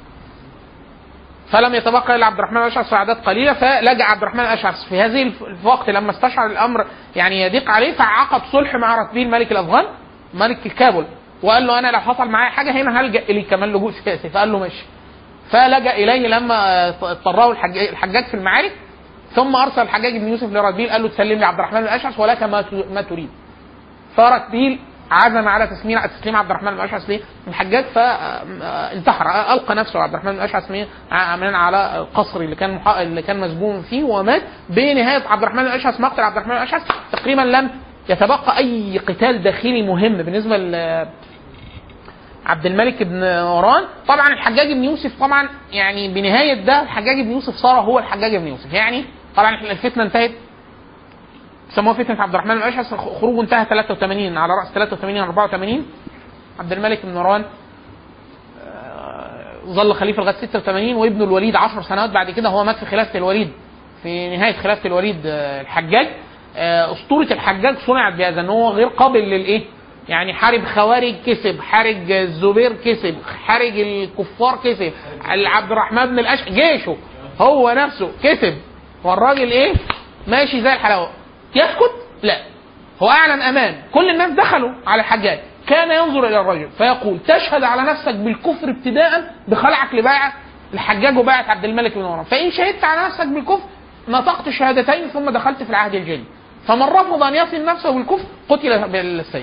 Speaker 2: فلم يتبقى الا عبد الرحمن الاشعث في اعداد قليله، فلجأ عبد الرحمن الاشعث في هذه الوقت لما استشعر الامر يعني يضيق عليه، فعقد صلح مع رتبيل ملك الافغان ملك الكابل، وقال له انا لو حصل معايا حاجه هنا هلجأ اليه كمان لجوء سياسي، فقال له ماشي. فلجأ اليه لما اضطره الحجاج في المعارك، ثم ارسل الحجاج بن يوسف لرتبيل قال له تسلم لي عبد الرحمن الاشعث ولك ما تريد. فرتبيل عزم على تسليم عبد الرحمن الاشعث للحجاج، فانتحر، القى نفسه عبد الرحمن الاشعث من على القصر اللي كان مسجون فيه ومات. بنهايه عبد الرحمن الاشعث، مقتل عبد الرحمن الاشعث، تقريبا لم يتبقى اي قتال داخلي مهم بالنسبه عبد الملك بن مروان. طبعا الحجاج بن يوسف طبعا يعني بنهايه ده الحجاج بن يوسف صار هو الحجاج بن يوسف، يعني طبعا الفتنه انتهت، سموها فتنه عبد الرحمن الاشعث، خروجه انتهى 83 على راس 83 84. عبد الملك بن مروان ظل خليفه لغايه 86، وابنه الوليد 10 سنوات بعد كده هو مات في خلافه الوليد، في نهايه خلافه الوليد الحجاج. اسطوره الحجاج صنعت بهذا ان هو غير قابل للايه، يعني حارب خوارج كسب، حارج الزبير كسب، حارج الكفار كسب، عبد الرحمن بن الاشعث جيشه هو نفسه كسب، والراجل ايه ماشي زي الحلاوه. يسكت؟ لا، هو اعلن امان، كل الناس دخلوا على الحجاج، كان ينظر الى الرجل فيقول تشهد على نفسك بالكفر ابتداء بخلعك لبيعه الحجاج وبيعه عبد الملك بن مروان، فان شهدت على نفسك بالكفر نطقت شهادتين ثم دخلت في العهد الجديد، فمن رفض ان يصل نفسه بالكفر قتل بالسيف.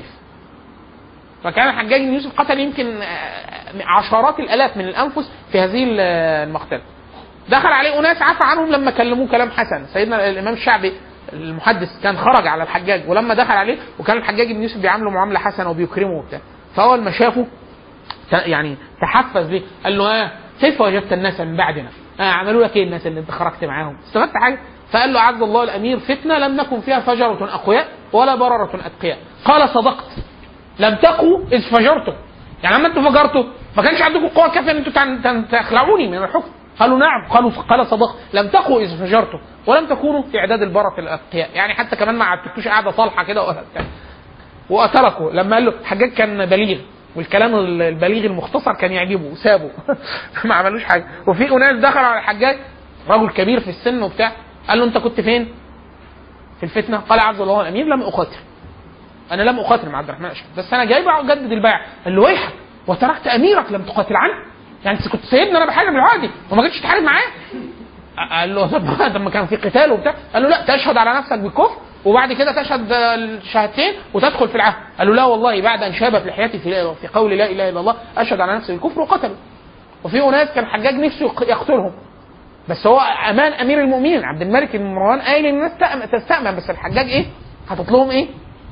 Speaker 2: فكان الحجاج بن يوسف قتل يمكن عشرات الالاف من الانفس في هذه المقتله. دخل عليه اناس عفى عنهم لما كلموه كلام حسن. سيدنا الامام الشعبي المحدث كان خرج على الحجاج ولما دخل عليه، وكان الحجاج بن يوسف بيعامله معامله حسنه وبيكرمه وبتاع، فاول ما شافه يعني تحفز ليه، قال له كيف وجدت الناس من بعدنا؟ عملوا لك ايه الناس اللي انت خرجت معاهم؟ استفدت حاجه؟ فقال له عز الله الامير فتنه لم نكن فيها فجره اقوياء ولا برره اتقياء. قال صدقت، لم تقوا اذ فجرتم، يعني لما انتوا فجرتوا ما كانش عندكم قوه كافيه ان انتوا تخلعوني من الحكم. قالوا نعم، قال صدقت، لم تقوا اذ فجرتم ولم تكونوا في اعداد البرة الاتقياء، يعني حتى كمان ما عدتوش قاعده صالحه كده واتركوا. لما قال له الحجاج كان بليغ والكلام البليغ المختصر كان يعجبه وسابه ما عملوش حاجه. وفي اناس دخلوا على الحجاج رجل كبير في السن وبتاع، قال له انت كنت فين في الفتنه؟ قال عز الله الامير لم اقاتل، انا لم اقاتل مع عبد الرحمن الاشعث، بس انا جاي بقى اجدد البيعه. قال له ويحك وتركت اميرك لم تقاتل عنه، يعني انت كنت سايبني انا بحارب العادي وما جيتش تحارب معاه؟ قال له طب لما كان في قتال وبتاع، قال له لا، تشهد على نفسك بالكفر وبعد كده تشهد الشهادتين وتدخل في العهد. قال له لا والله، بعد ان شابت لحيتي في قول لا اله الا الله اشهد على نفسي بالكفر، وقتلوا. وفي ناس كان الحجاج نفسه يقتلهم، بس هو امان امير المؤمنين عبد الملك بن مروان قايل الناس تستأمن، بس الحجاج ايه حاطط لهم ايه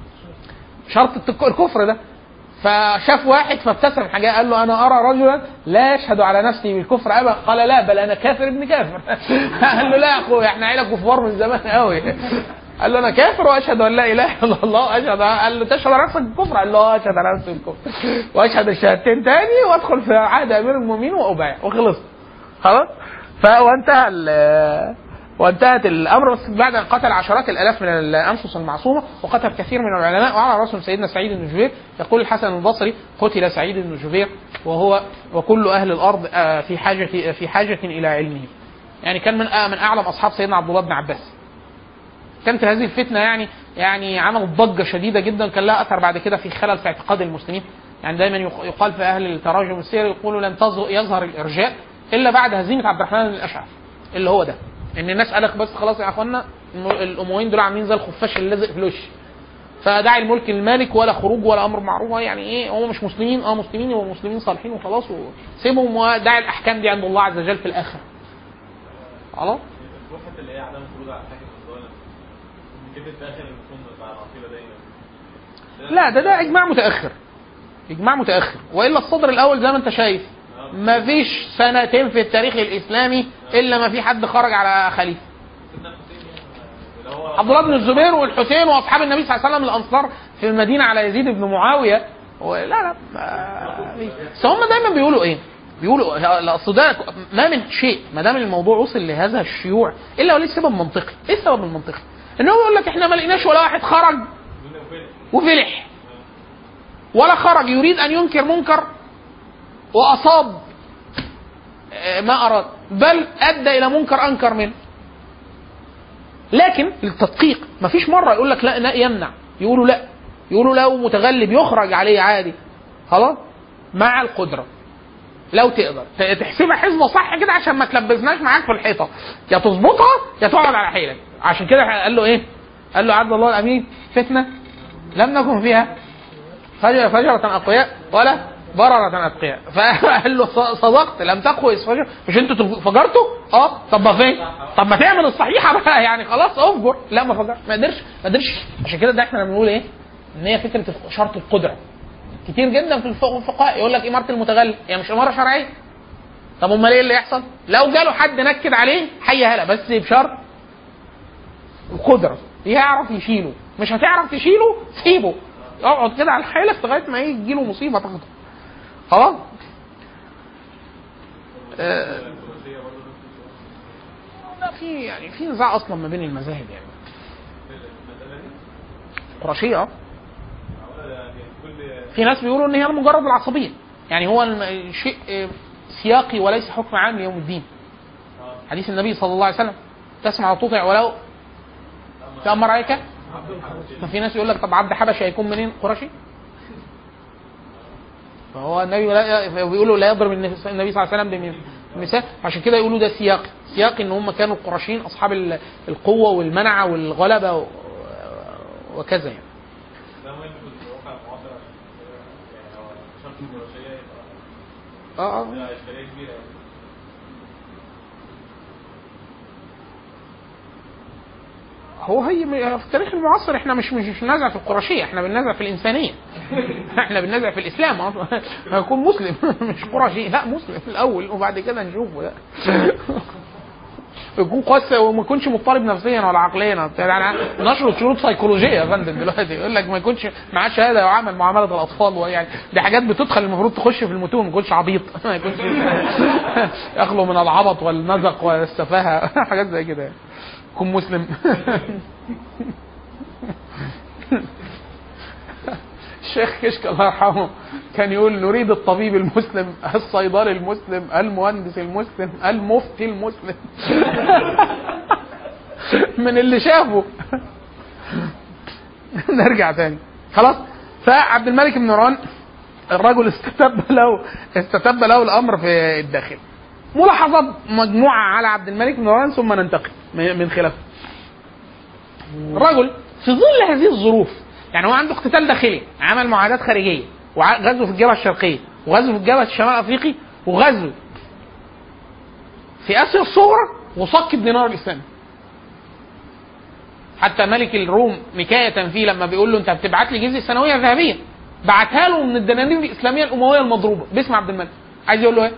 Speaker 2: شرط الكفر ده. فشاف واحد فابتسم الحجاج قال له انا ارى رجلا لا يشهد على نفسه بالكفر ابدا. قال لا، بل انا كافر ابن كافر. قال له لا يا اخويا، احنا عيله كفار من زمان قوي. قال له انا كافر واشهد ان لا اله الا الله اشهد. قال له تشهد على نفسك بالكفر؟ قال له اشهد على نفسي بالكفر واشهد الشهادتين تاني وادخل في عهد امير المؤمنين وابايع، وخلص خلاص. وانتهت الامر. بس بعد ان قتل عشرات الالاف من الانفس المعصومه وقتل كثير من العلماء، وعلى راسهم سيدنا سعيد بن جبير. يقول الحسن البصري قتل سعيد بن جبير وكل اهل الارض في حاجه الى علمه، يعني كان من اعلم اصحاب سيدنا عبد الله بن عباس. كانت هذه الفتنه يعني عملت ضجه شديده جدا، كان لها اثر بعد كده في خلل في اعتقاد المسلمين. يعني دايما يقال في اهل التراجم السير يقولوا لن يظهر الارجاء الا بعد هزيمه عبد الرحمن بن الاشعث، اللي هو ده ان الناس قالك بس خلاص يا اخوانا الامويين دول عاملين زي الخفاش اللي لازق في الوش، فداعي الملك للمالك ولا خروج ولا امر معروف، يعني ايه هم مش مسلمين، مسلمين ومسلمين صالحين وخلاص، وسيبهم وداعي الاحكام دي عند الله عز وجل في الاخره. خلاص
Speaker 3: الوقت اللي هي عدم الخروج على الحاكم الظالم كده في اخر السنه بتاع العقيده دايما.
Speaker 2: لا ده اجماع متاخر، والا الصدر الاول زي ما انت شايف ما فيش سنتين في التاريخ الاسلامي الا ما في حد خرج على خليفه. عبد الله بن الزبير والحسين واصحاب النبي صلى الله عليه وسلم الانصار في المدينه على يزيد بن معاويه. لا بس هم دايما بيقولوا الاصل ده ما من شيء ما دام الموضوع وصل لهذا الشيوع الا وليه سبب منطقي. ايه السبب المنطقي؟ ان هو يقول لك احنا ما لقيناش ولا واحد خرج وفلح، ولا خرج يريد ان ينكر منكر واصاب ما اراد، بل ادى الى منكر انكر منه. لكن للتدقيق مفيش مره يقول لك لا يمنع، يقولوا لا، يقولوا لو متغلب يخرج عليه عادي خلاص مع القدره. لو تقدر تحسبها حسبه صح كده عشان ما تلبسناش معاك في الحيطه، يا تظبطها يا تقعد على حيلك. عشان كده قال له ايه؟ قال له عبد الله الامين فتنه لم نكن فيها فجرة اقوياء ولا بررة اتقياء. فقال له صدقت لم تقوى فجر، مش انتوا فجرتوا؟ طب ما فين؟ طب ما تعمل الصحيحه بقى يعني خلاص افجر. لا ما فجر، ما قدرش. عشان كده ده احنا بنقول ايه؟ ان هي فكره شرط القدره. كتير جدا في الفقهاء يقول لك اماره المتغلب هي مش اماره شرعيه. طب امال ايه اللي يحصل؟ لو جاله حد نكد عليه حي هلا، بس بشرط القدره، يعرف يشيله. مش هتعرف تشيله سيبه اقعد كده على حالك لغايه ما يجي له مصيبه تاخده خلاص. في يعني في نزاع اصلا ما بين المذاهب يعني قرشيه. في ناس بيقولوا ان هي مجرد العصبيه، يعني هو شيء سياقي وليس حكم عام ليوم الدين. حديث النبي صلى الله عليه وسلم تسمع وتطيع ولو تأمر عليك. ففي ناس يقول لك طب عبد حبشي هيكون منين؟ قرشي. فهو النبي بيقولوا لا يضرب النبي صلى الله عليه وسلم بالمثال، عشان كده يقولوا ده سياق ان هم كانوا القرشيين اصحاب القوه والمنعه والغلبه وكذا يعني. هي في التاريخ المعاصر احنا مش بننازع في القرشيه، احنا بننازع في الانسانيه. احنا بننازع في الاسلام. هيكون مسلم مش قرشي، لا مسلم الاول وبعد كده نشوفه. لا يكون قاسي وما يكونش مضطرب نفسيا ولا عقليا. يعني نشر شروط سيكولوجيه يا فندم دلوقتي يقول لك ما يكونش معاه شهاده ويعامل معامله الاطفال، ويعني دي حاجات بتدخل المفروض تخش في المتون، ما يكونش عبيط، ما يكونش يخلو من العبط والنزق والسفاهه حاجات زي كده. يكون مسلم. الشيخ كشك الله يرحمه كان يقول نريد الطبيب المسلم، الصيدلي المسلم، المهندس المسلم، المفتي المسلم. من اللي شافه. نرجع تاني خلاص. فعبد الملك بن مروان الرجل استتب له الامر في الداخل. ملاحظات مجموعه على عبد الملك بن مروان ثم ننتقل من خلافه. الرجل في ظل هذه الظروف، يعني هو عنده اقتتال داخلي، عمل معاهدات خارجيه، وغزو في الجبهه الشرقيه، وغزو في الجبهه الشمال الافريقي، وغزو في اسيا الصغرى، وصك الدينار الاسلامي. حتى ملك الروم نكايه فيه لما بيقول له انت بتبعت لي جزيه سنويه ذهبيه، بعتها له من الدنانير الاسلاميه الامويه المضروبه باسم عبد الملك. عايز يقول له ايه؟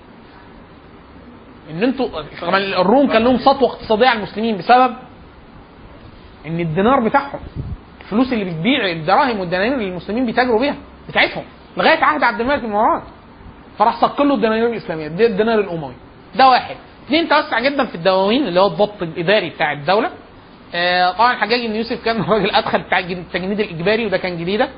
Speaker 2: ان انتوا الروم كان لهم سطوه اقتصاديه على المسلمين بسبب ان الدينار بتاعهم، الفلوس اللي بتبيع الدراهم والدنانير اللي المسلمين بيتاجروا بيها بتاعتهم لغايه عهد عبد الملك بن مروان، فراح صك له الدنانير الاسلاميه، الدينار الاموي. ده واحد. اثنين، توسع جدا في الدواوين اللي هو الضبط الاداري بتاع الدوله. طبعا الحجاج بن يوسف كان الراجل ادخل بتاع التجنيد الاجباري، وده كان جديده.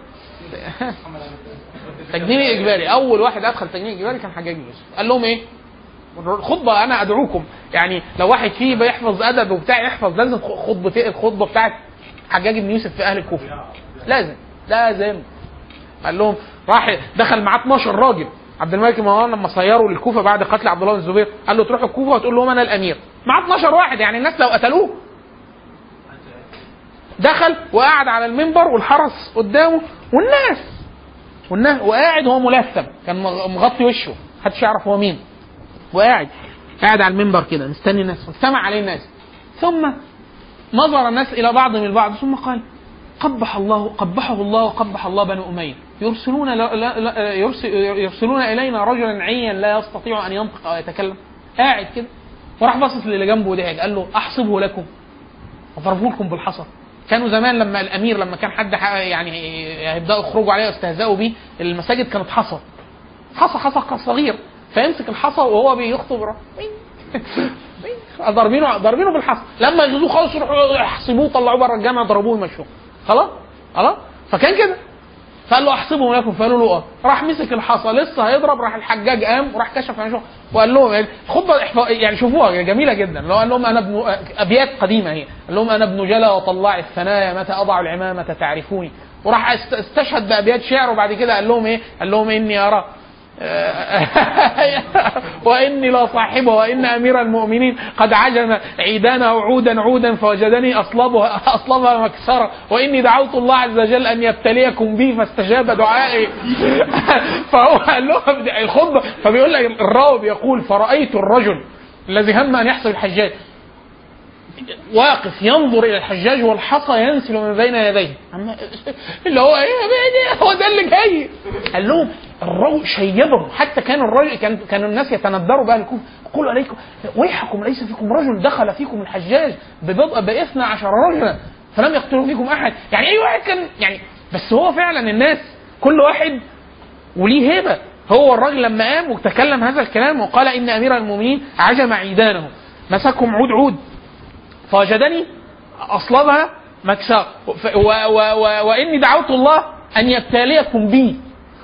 Speaker 2: التجنيد الاجباري اول واحد ادخل التجنيد الاجباري كان حجاج بن يوسف. قال لهم ايه؟ الخطبه انا ادعوكم، يعني لو واحد فيه بيحفظ ادب وبتاع يحفظ لازم الخطبه بتاعت حجاج بن يوسف في اهل الكوفه، لازم. قال لهم راح دخل معاه 12 راجل. عبد الملك بن مروان لما صيروا للكوفه بعد قتل عبد الله بن الزبير قال له تروحوا الكوفه وتقول لهم انا الامير. معاه 12 واحد، يعني الناس لو قتلوه. دخل وقعد على المنبر والحرس قدامه والناس وقاعد وهو ملثم، كان مغطي وشه محدش يعرف هو مين، وقاعد على المنبر كده مستني الناس، واستمع عليه الناس. ثم نظر الناس الى بعضهم البعض ثم قال قبحه الله وقبح الله بنو أمية، يرسلون الينا رجلا عيا لا يستطيع ان ينطق او يتكلم. قاعد كده وراح باصص للي جنبه وضحك قال له احصبه لكم وضربوا لكم بالحصى. كانوا زمان لما الامير لما كان حد يعني هيبداوا يخرجوا عليه ويستهزئوا بيه، المساجد كانت حصى صغير، فيمسك الحصى وهو بيخطب ضاربينه بالحصى. لما يجوزوه خالص يروحوا يحصبوه طلعوه بره الجامع ضربوه يمشوه. خلاص. فكان كده. فقال له احسبهم لكم، فقالوا له اه. راح مسك الحصى لسه هيضرب، راح الحجاج قام وراح كشف عن شغله وقال لهم الخطبه يعني شوفوها جميله جدا. لو قال لهم انا ابن ابيات قديمه هي، قال لهم انا ابن جلا وطلاع الثنايا متى اضع العمامه تعرفوني، وراح استشهد بابيات شعر. وبعد كده قال لهم ايه؟ قال لهم اني ارى واني لا صاحبه وان امير المؤمنين قد عجم عيدانه عودا عودا فوجدني اصلبها مكسره، واني دعوت الله عز وجل ان يبتليكم بي فاستجاب دعائي. فهو قال لهم الخطبه، فبيقول لك الراوي بيقول فرايت الرجل الذي هم ان يحصل الحجاج واقف ينظر الى الحجاج والحصى ينسل من بين يديه، اللي هو ايه هو ده اللي جاي. قال لهم الراوي شيبهم، حتى كان الرجل كانوا الناس يتندروا بقى الكوفه يقولوا عليكم ويحكم ليس فيكم رجل دخل فيكم الحجاج ب12 رجلا فلم يقتلوا فيكم احد. يعني اي واحد كان يعني، بس هو فعلا الناس كل واحد وليه هيبه. هو الراجل لما قام وتكلم هذا الكلام وقال ان امير المؤمنين عجم عيدانه مسكهم عود فوجدني اصلبها مكسر واني دعوت الله ان يبتليكم بي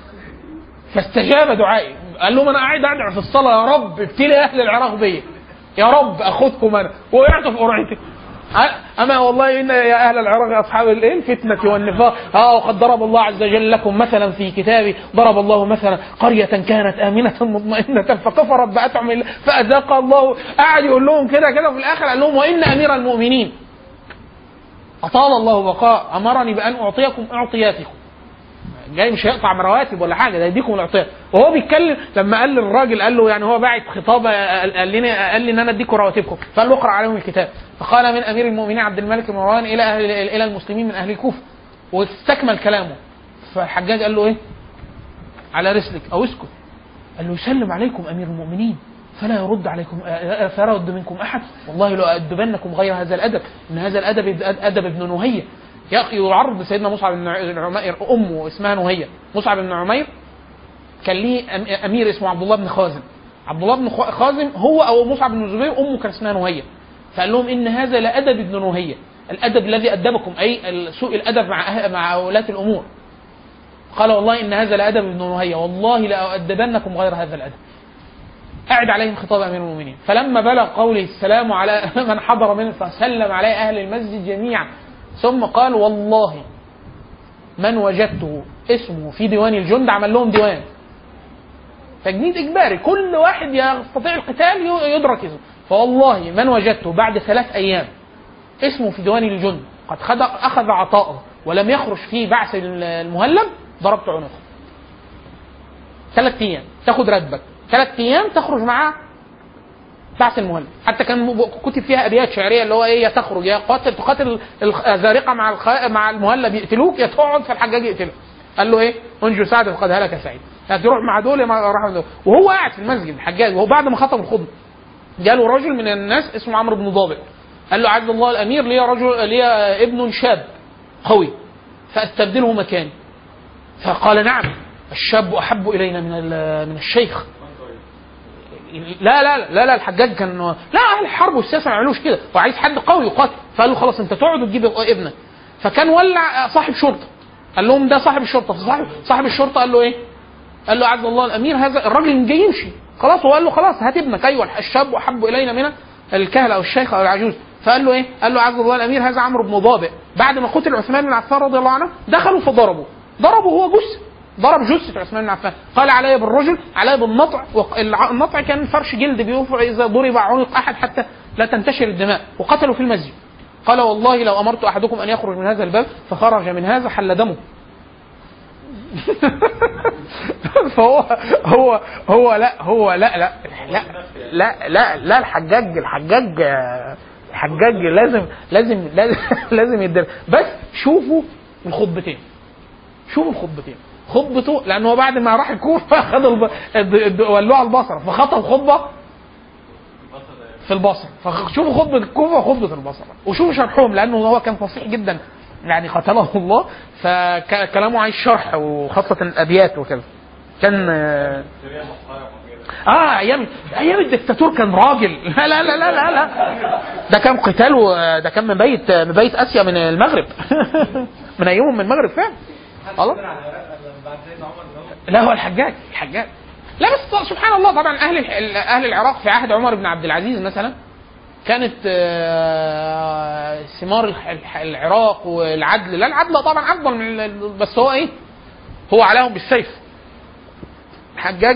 Speaker 2: فاستجاب دعائي. قال لهم انا قاعد ادعو في الصلاه يا رب ابتلي اهل العراق بي، يا رب اخذكم انا، وقعت في قرعتي. اما والله ان يا اهل العراق يا اصحاب الفتنه والنفاق وقد ضرب الله عز وجل لكم مثلا في كتابه، ضرب الله مثلا قريه كانت امنه مطمئنه فكفرت بانعم الله فاذاق الله. قاعد يقول لهم كده وفي الاخر قال لهم وان امير المؤمنين اطال الله بقاء امرني بان اعطيكم اعطياتكم. جاي مش هيقطع رواتب ولا حاجه، ده يديكم الاعطيات. وهو بيتكلم لما قال للراجل قال له يعني هو باعت خطابه قال لي ان انا اديكم رواتبكم، فقال له اقرا عليهم الكتاب. فقال من امير المؤمنين عبد الملك بن مروان الى المسلمين من اهل الكوفه، واستكمل كلامه. فالحجاج قال له ايه؟ على رسلك او اسكت. قال له يسلم عليكم امير المؤمنين فلا يرد منكم احد، والله لو ادبنكم غير هذا الادب، ان هذا الادب ادب ابن نهيه. يعرض سيدنا مصعب بن عمير، امه اسمها نهيه. مصعب بن عمير كان ليه امير اسمه عبد الله بن خازم. عبد الله بن خازم هو او مصعب بن الزبير امه كان اسمها نهيه. فقال لهم ان هذا لادب ابن نهيه، الادب الذي ادبكم اي سوء الادب مع ولاة الامور. قال والله ان هذا لادب ابن نهيه، والله لأؤدبنكم غير هذا الادب. أعد عليهم خطاب أمير المؤمنين. فلما بلغ قوله السلام على من حضر منه فسلم عليه أهل المسجد جميعا، ثم قال والله من وجدته اسمه في ديوان الجند، عمل لهم ديوان تجنيد إجباري، كل واحد يستطيع القتال يدرك اسمه. فوالله من وجدته بعد 3 أيام اسمه في ديوان الجند قد أخذ عطاءه ولم يخرج فيه بعث المهلب ضربت عنقه. 3 أيام تاخد راتبك، 3 أيام تخرج معاه بعث المهلب. حتى كان كتب فيها أبيات شعرية اللي هو إيه، يا تخرج يا تقاتل الزارقة مع المهلب يقتلوك، يا تقعد فالحجاج يقتلك. قال له إيه؟ أنجو سعد فقد هلك سعيد، هتروح مع دول ما راح دول. وهو قاعد في المسجد الحجاج، وهو بعد ما خطب الخطبة جاله رجل من الناس اسمه عمرو بن ضابط، قال له عز الله الأمير لي ابن شاب قوي فأستبدله مكاني. فقال نعم، الشاب أحب إلينا من الشيخ. لا الحجاج كان لا، اهل الحرب والسياسه ما يعملوش كده، وعايز حد قوي يقاتل. فقال له خلاص انت تقعد وتجيب ابنك. فكان ولع صاحب شرطه، قال لهم ده صاحب الشرطه. فصاحب الشرطه قال له ايه؟ قال له عز الله الامير هذا الراجل جاي يمشي خلاص، وقال له خلاص هات ابنك. ايوه الشاب احب الينا من الكهل او الشيخ او العجوز. فقال له ايه؟ قال له عز الله الامير هذا عمرو بن ضابط، بعد ما قتل عثمان بن عفان رضي الله عنه دخلوا فضربوا هو جثه، ضرب جثة عثمان بن عفان. قال علي بالرجل علي بالنطع، والنطع كان فرش جلد بيوفع إذا ضرب عنق أحد حتى لا تنتشر الدماء، وقتلوا في المسجد. قال والله لو أمرت أحدكم أن يخرج من هذا الباب فخرج من هذا حل دمه. فهو لا الحجاج لازم يدير. بس شوفوا الخطبتين، خطبته، لأنه بعد ما راح الكوفة خد ولوها البصرة فخطب خطبة في البصرة. فشوفوا خطبة الكوفة وخطبة البصرة وشوفوا شرحهم، لأنه هو كان فصيح جدا يعني قتله الله، فكلامه عايز شرح وخاصة الأبيات وكذا. كان أيام الدكتاتور كان راجل. لا ده كان قتال، ده كان مبيت آسيا من المغرب. من أيامهم من المغرب فعلا. الله لا هو الحجاج. لا بس سبحان الله، طبعا اهل العراق في عهد عمر بن عبد العزيز مثلا كانت ثمار العراق والعدل، لا العدل طبعا افضل من، بس هو ايه، هو عليهم بالسيف. الحجاج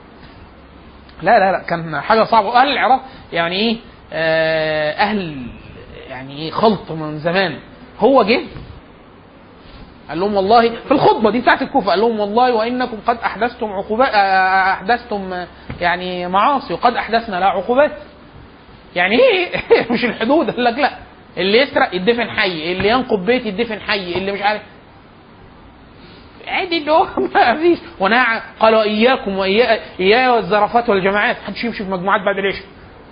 Speaker 2: لا كان حاجه صعبه. اهل العراق يعني ايه، اهل يعني ايه خلط من زمان. هو جه قال لهم والله في الخطبه دي بتاعت الكوفه، قال لهم والله وانكم قد احدثتم عقوبات، احدثتم يعني معاصي، وقد احدثنا لا عقوبات. يعني ايه مش الحدود، قال لك لا، اللي يسرق يدفن حي، اللي ينقب بيت يدفن حي، اللي مش عارف عادي اللي هو ما فيش. قالوا اياكم واياي والزرافات والجماعات، محدش يمشي في مجموعات بعد العشاء.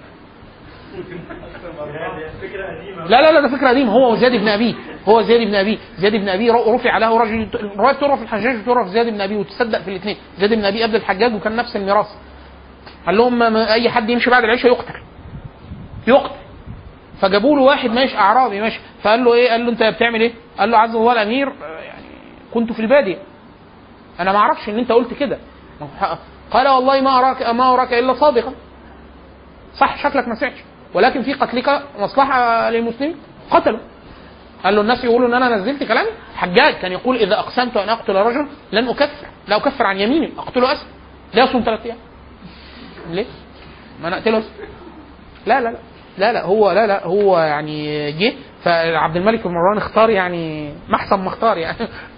Speaker 2: لا ده فكره قديمه. هو زياد بن ابي رفع له رجل، روايه ترى في الحجاج وترى في زياد بن ابي، وتصدق في الاثنين. زياد بن ابي قبل الحجاج وكان نفس الميراث. قال لهم اي حد يمشي بعد العشاء يقتل. فجابوا له واحد ماشي اعرابي ماشي، فقال له ايه، قال له انت بتعمل ايه؟ قال له عز الله الامير يعني كنت في الباديه، انا ما اعرفش ان انت قلت كده. قال والله ما اراك الا صادقا، صح شكلك ما سمعتش، ولكن في قتلك مصلحه للمسلمين. قتلوا. قال له الناس يقولوا ان انا نزلت كلامي. حجاج كان يقول اذا اقسمت ان اقتل رجلا لن اكفر، لا اكفر عن يميني، اقتله اسد، لا يصوم 3 ايام. ليه؟ ما نقتله اسد. لا هو يعني جه، فعبد الملك بن مروان اختار يعني محسن ما اختار يعني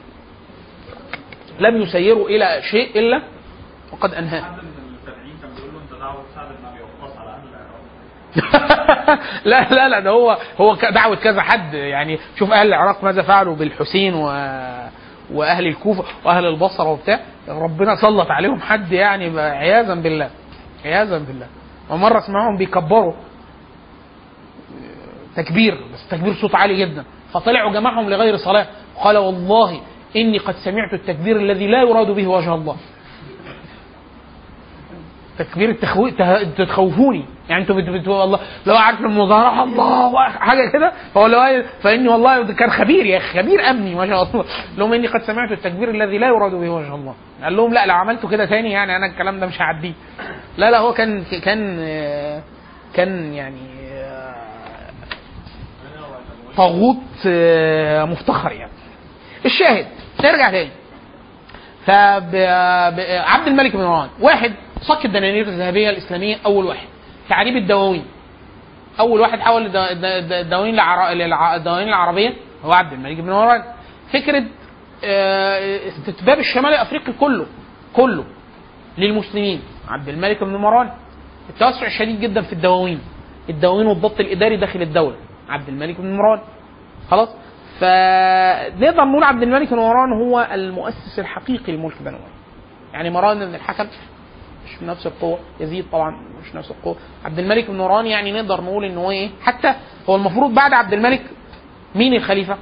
Speaker 2: لم يسيره الى شيء الا وقد انهاه.
Speaker 3: حد من التابعين كان بيقول له انت دعوه سعد بن ابي وقاص على اهل العراق.
Speaker 2: لا ده هو دعوه كذا حد يعني. شوف اهل العراق ماذا فعلوا بالحسين واهل الكوفه واهل البصره وبتاع، ربنا سلط عليهم حد يعني عياذا بالله. ومره اسمعهم بيكبروا تكبير، بس تكبير صوت عالي جدا، فطلعوا جماعهم لغير صلاه، قال والله اني قد سمعت التكبير الذي لا يراد به وجه الله. تكبير تخوفوني يعني. انتوا والله لو عارف المظاهره الله حاجه كده، هو لو فاني والله كان خبير يا اخي، خبير امني ما شاء الله. لهم اني قد سمعت التكبير الذي لا يراد به وجه الله. قال لهم لا لو عملته كده تاني يعني انا الكلام ده مش هعديه. لا هو كان يعني طاغوت مفتخر يعني. الشاهد نرجع تاني. فعبد الملك بن مروان واحد صك الدنانير الذهبيه الاسلاميه، اول واحد تعريب الدواوين، اول واحد حول الدواوين العربيه هو عبد الملك بن مروان. فكره استتباب الشمال الافريقي كله للمسلمين عبد الملك بن مروان. التوسع الشديد جدا في الدواوين والضبط الاداري داخل الدوله عبد الملك بن مروان. خلاص، فنقدر نقول عبد الملك بن مروان هو المؤسس الحقيقي للملك بن مروان. يعني مروان بن الحكم مش بنفس القوه، يزيد طبعا مش نفس القوه. عبد الملك بن مروان يعني نقدر نقول ان هو ايه، حتى هو المفروض بعد عبد الملك مين الخليفه؟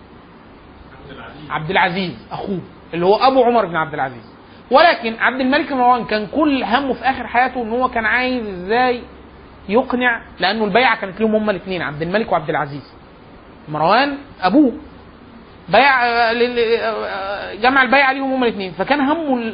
Speaker 2: عبد العزيز اخوه اللي هو ابو عمر بن عبد العزيز. ولكن عبد الملك بن مروان كان كل همه في اخر حياته ان هو كان عايز ازاي يقنع، لانه البيعه كانت لهم هما الاثنين عبد الملك وعبد العزيز. مروان ابوه بيع جمع البيعه ليهم هما الاثنين، فكان همه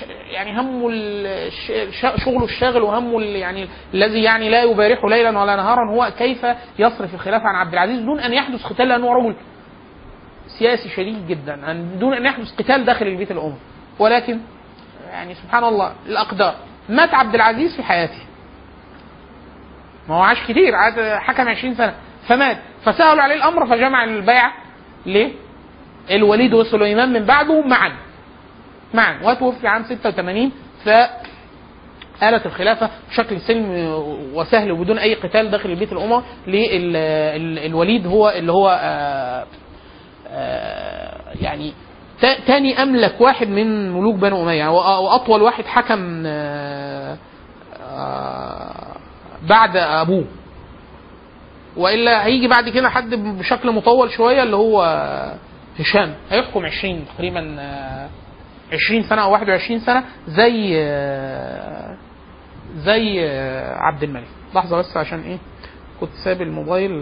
Speaker 2: شغله الشاغل وهمه يعني الذي يعني لا يبارحه ليلا ولا نهارا هو كيف يصرف الخلافه عن عبد العزيز دون ان يحدث قتال، لانه رجل سياسي شديد جدا، دون ان يحدث قتال داخل البيت الاموي. ولكن يعني سبحان الله الاقدار، مات عبد العزيز في حياته، ما هو عاش كتير، حكم 20 سنه فمات، فسهلوا عليه الامر فجمع البيعه ليه؟ الوليد وسليمان من بعده معا وتوفي عام 86. فآلت الخلافه بشكل سلم وسهل وبدون اي قتال داخل البيت الاموي للوليد، هو اللي هو يعني تاني املك واحد من ملوك بنو اميه، واطول واحد حكم بعد ابوه. والا هيجي بعد كده حد بشكل مطول شويه اللي هو هشام، هيحكم 20 تقريبا 20 سنه او 21 سنه زي عبد الملك. لحظه بس عشان ايه كنت ساب الموبايل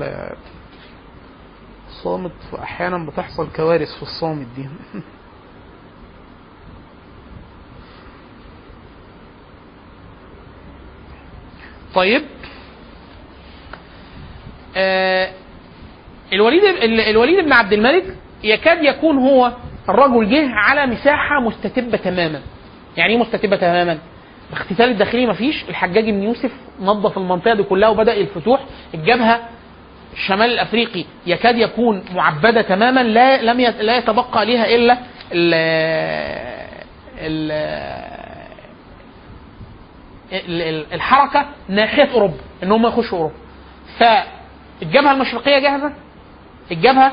Speaker 2: صامت، احيانا بتحصل كوارث في الصامت دي. طيب الوليد بن عبد الملك يكاد يكون هو الرجل جه على مساحة مستتبة تماما. يعني ايه مستتبة تماما؟ الاختتال الداخلي مفيش، الحجاج بن يوسف نظف المنطقة دي كلها وبدأ الفتوح، الجبهة الشمال الأفريقي يكاد يكون معبدة تماما، لا يتبقى لها إلا الحركة ناحية أوروبا، إنهم يخشوا أوروبا. فالجبهة المشرقية جاهزة، الجبهة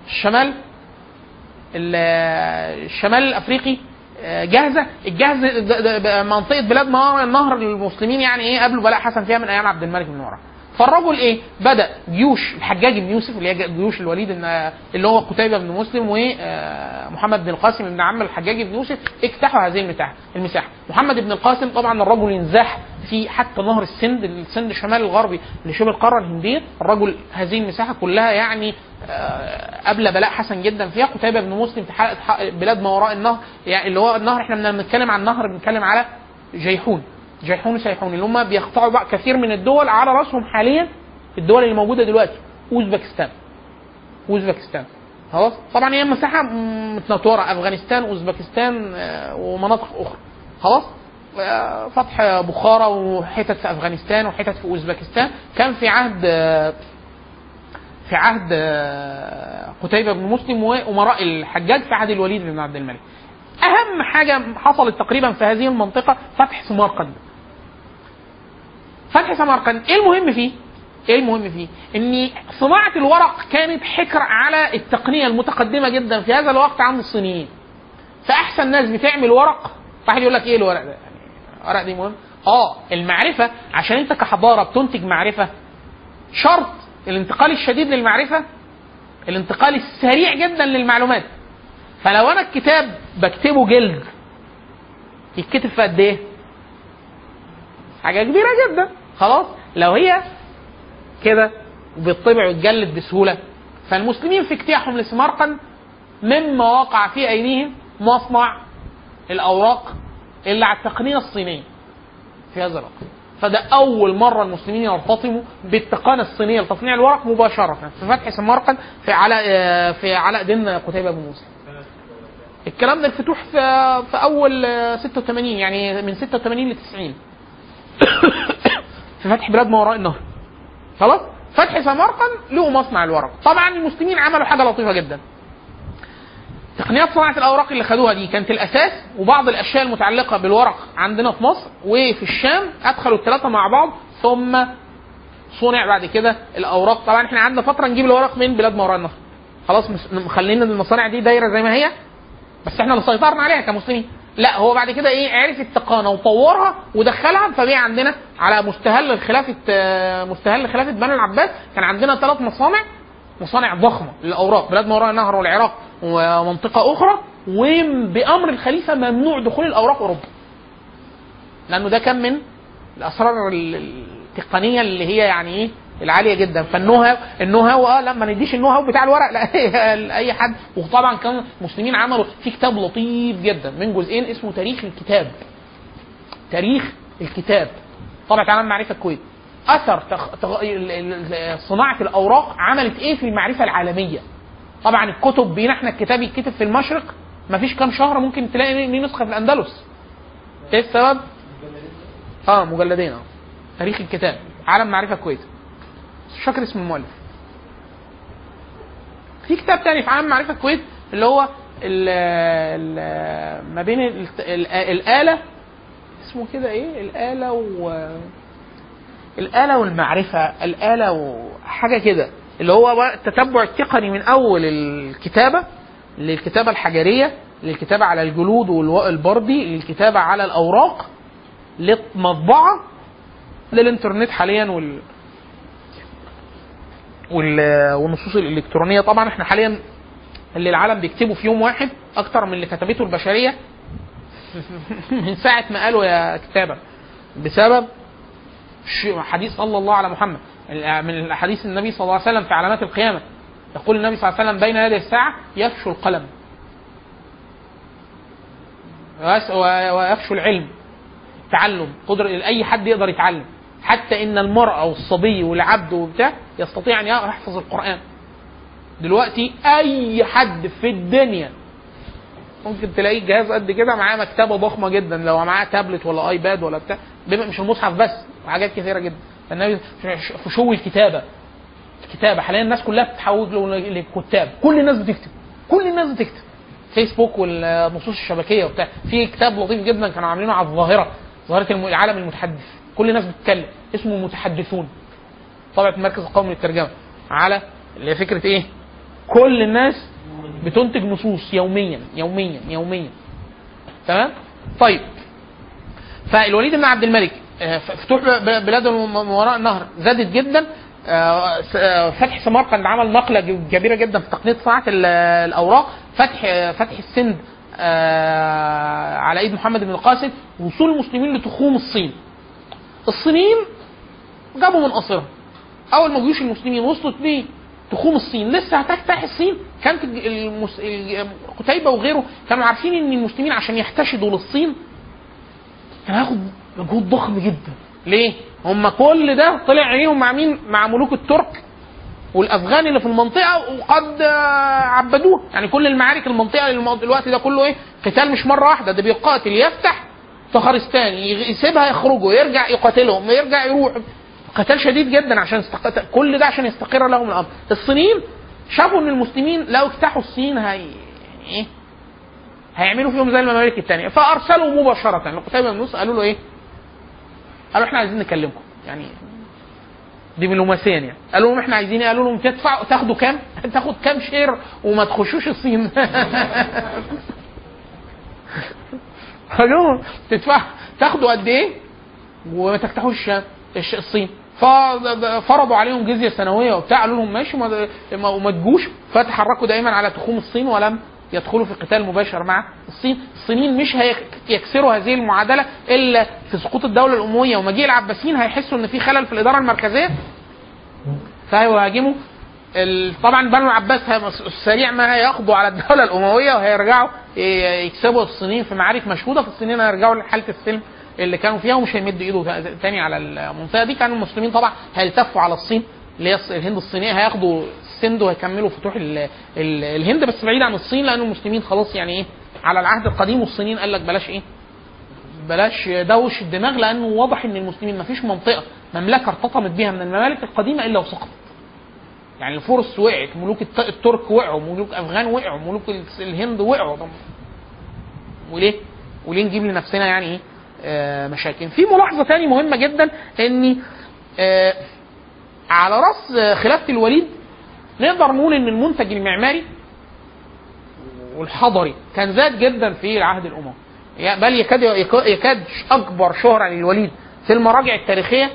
Speaker 2: الشمال الأفريقي جاهزة، منطقة بلاد ما النهر المسلمين يعني ايه قبل بلاء حسن فيها من ايام عبد الملك بن مروان. فالرجل ايه بدأ جيوش الحجاج بن يوسف اللي هي جيوش الوليد اللي هو قتيبة بن مسلم ومحمد بن القاسم بن عم الحجاج بن يوسف اجتاحوا هذه المساحة. محمد بن القاسم طبعا الرجل ينزاح في حتى نهر السند الشمال الغربي لشبه القارة الهندية، الرجل هذه المساحة كلها يعني قبل بلاء حسن جدا فيها. قتيبة بن مسلم في بلاد ما وراء النهر، يعني اللي هو النهر احنا بنتكلم عن النهر بنتكلم على جيحون وسيحون اللي هم بيقطعوا بقى كثير من الدول، على راسهم حاليا الدول اللي موجوده دلوقتي اوزبكستان خلاص. طبعا هي مساحه متنطوره، افغانستان اوزبكستان ومناطق اخرى خلاص. فتح بخارى وحتت في افغانستان وحتت في اوزبكستان كان في عهد قتيبة بن مسلم وامراء الحجاج في عهد الوليد بن عبد الملك. اهم حاجه حصلت تقريبا في هذه المنطقه فتح سمرقند. ايه المهم فيه ان صناعه الورق كانت حكر على التقنيه المتقدمه جدا في هذا الوقت عند الصينيين. فاحسن ناس بتعمل ورق، واحد يقول لك ايه الورق ده؟ يعني الورق دي مهم. المعرفه، عشان انت كحضاره بتنتج معرفه شرط الانتقال الشديد للمعرفه، الانتقال السريع جدا للمعلومات. فلو انا الكتاب بكتبه جلد يتكتب في قد ايه؟ حاجه كبيره جدا خلاص. لو هي كده بيطبع ويتجلد بسهوله، فالمسلمين في اجتياحهم لسمرقند مما وقع في ايديهم مصنع الاوراق اللي على التقنيه الصينيه في هذا الوقت. فده اول مره المسلمين يرتطموا بالتقنيه الصينيه لتصنيع الورق مباشره في فتح سمرقند في علاء دين قتيبة بن مسلم. الكلام ده الفتوح في اول 86، يعني من 86 ل 90 في فتح بلاد ما وراء النهر خلاص. فتح سمرقند له مصنع الورق. طبعا المسلمين عملوا حاجه لطيفه جدا، تقنيات صناعه الاوراق اللي خدوها دي كانت الاساس، وبعض الاشياء المتعلقه بالورق عندنا في مصر وفي الشام ادخلوا الثلاثه مع بعض، ثم صنع بعد كده الاوراق. طبعا احنا قعدنا فتره نجيب الورق من بلاد ما وراء النهر خلاص، مخلينا المصانع دي دايره زي ما هي، بس احنا اللي سيطرنا عليها كمسلمين. لا، هو بعد كده عرف التقانه وطورها ودخلها. فبقى عندنا على مستهل خلافه بني العباس كان عندنا 3 مصانع ضخمه للاوراق، بلاد ما وراء النهر والعراق ومنطقه اخرى. وبامر الخليفه ممنوع دخول الاوراق اوروبا، لانه ده كان من الاسرار التقنيه اللي هي يعني ايه العاليه جدا. فالنو هاو لا، ما نديش النو هاو بتاع الورق لاي حد. وطبعا كان المسلمين عملوا في كتاب لطيف جدا من جزئين اسمه تاريخ الكتاب طبعا على معرفه الكويت، اثر صناعه الاوراق عملت ايه في المعرفه العالميه. طبعا الكتب بينا احنا الكتاب يتكتب في المشرق ما فيش كام شهر ممكن تلاقي نسخه في الاندلس. ايه السبب؟ مجلدين. تاريخ الكتاب عالم معرفه الكويت، مش فاكر اسم المؤلف. في كتاب تاني في عالم معرفه الكويت اللي هو ما بين الآلة، اسمه كده ايه، الآلة والمعرفة، الآلة وحاجة كده، اللي هو التتبع التقني من أول الكتابة للكتابة الحجرية، للكتابة على الجلود والبردي، للكتابة على الأوراق، للمطبعة، للإنترنت حاليا والنصوص الإلكترونية. طبعا احنا حاليا اللي العالم بيكتبوا في يوم واحد أكتر من اللي كتبته البشرية من ساعة ما قالوا يا كتابة، بسبب حديث صلى الله على محمد من الحديث النبي صلى الله عليه وسلم في علامات القيامة. يقول النبي صلى الله عليه وسلم بين يدي الساعة يفشو القلم ويفشو العلم، تعلم، قدر أي حد يقدر يتعلم. حتى ان المرأة والصبي والعبد وبتاع يستطيع ان يحفظ القرآن. دلوقتي اي حد في الدنيا ممكن تلاقيه جهاز قد كده معاه مكتبة ضخمة جدا، لو معاه تابلت ولا ايباد ولا بتاع، مش المصحف بس، حاجات كثيرة جدا. النبي في شو الكتابة حاليا الناس كلها بتحول للكتاب، كل الناس بتكتب فيسبوك والنصوص الشبكية وبتاع. في كتاب لطيف جدا كانوا عاملينه على ظاهرة العالم المتحدث، كل الناس بتتكلم، اسمه المتحدثون، طبعا المركز القومي للترجمة، على اللي فكرة ايه، كل الناس بتنتج نصوص يوميا. تمام. طيب، فالوليد بن عبد الملك فتوح بلاد من وراء النهر زادت جدا. فتح سمرقند عمل نقلة كبيرة جدا في تقنية صناعة الأوراق. فتح السند على ايد محمد بن القاسم. وصول المسلمين لتخوم الصينيين جابوا من قصرهم. اول ما جيوش المسلمين وصلت بيه تخوم الصين، لسه هتفتح الصين، كانت قتيبة وغيره كانوا عارفين ان المسلمين عشان يحتشدوا للصين كان هياخد مجهود ضخم جدا. ليه؟ هم كل ده طلع عينيهم مع مين؟ مع ملوك الترك والافغان اللي في المنطقه، وقد عبدوه. يعني كل المعارك المنطقه الوقت ده كله ايه؟ قتال مش مره واحده، ده بيقاتل يفتح طخرستان، يسيبها يخرجوا، يرجع يقاتلهم، يرجع يروح، قتال شديد جدا عشان كل ده عشان يستقر لهم الامر. الصينيين شافوا ان المسلمين لو اجتاحوا الصين هيعملوا فيهم زي الممالك الثانيه، فارسلوا مباشره لقتيبة بن موسى، قالوا له ايه؟ قالوا احنا عايزين نكلمكم، يعني دبلوماسيا يعني. قالوا لهم احنا عايزين، قالوا لهم تاخدوا كام؟ تاخد كام شير وما تخشوش الصين. قالوا تاخدوا قد ايه وما تفتحوش الصين. ففرضوا عليهم جزيه سنويه وبتاع، قالوا لهم ماشي وما تجوش. فتحركوا دائما على تخوم الصين ولم يدخلوا في قتال مباشر مع الصين. الصينيين مش هيكسروا هذه المعادله الا في سقوط الدوله الامويه ومجيء العباسيين، هيحسوا ان في خلل في الاداره المركزيه فهيهاجموا. طبعا بنو العباس سريع ما هياخدوا على الدوله الامويه وهيرجعوا يكسبوا الصينيين في معارك مشهوده. في الصينيين هيرجعوا لحاله السلم اللي كانوا فيها ومش هيمدوا ايده تاني على المنطقه دي. كانوا المسلمين طبعا هيلتفوا على الصين اللي هي الهند الصينيه، هياخدوا السند وهيكملوا فتوح الهند بس بعيد عن الصين، لان المسلمين خلاص يعني ايه على العهد القديم. والصينيين قال لك بلاش دوش الدماغ، لانه واضح ان المسلمين ما فيش منطقه مملكه ارتطمت بها من الممالك القديمه الا وسقطت. يعني الفرس وقعت، ملوك الترك وقعوا، ملوك افغان وقعوا، ملوك الهند وقعوا. وليه نجيب لنفسنا يعني ايه مشاكل؟ في ملاحظه ثانيه مهمه جدا، ان على راس خلافه الوليد نقدر نقول ان المنتج المعماري والحضري كان زاد جدا في العهد الاموي، بل يكاد اكبر شهره للوليد في المراجع التاريخيه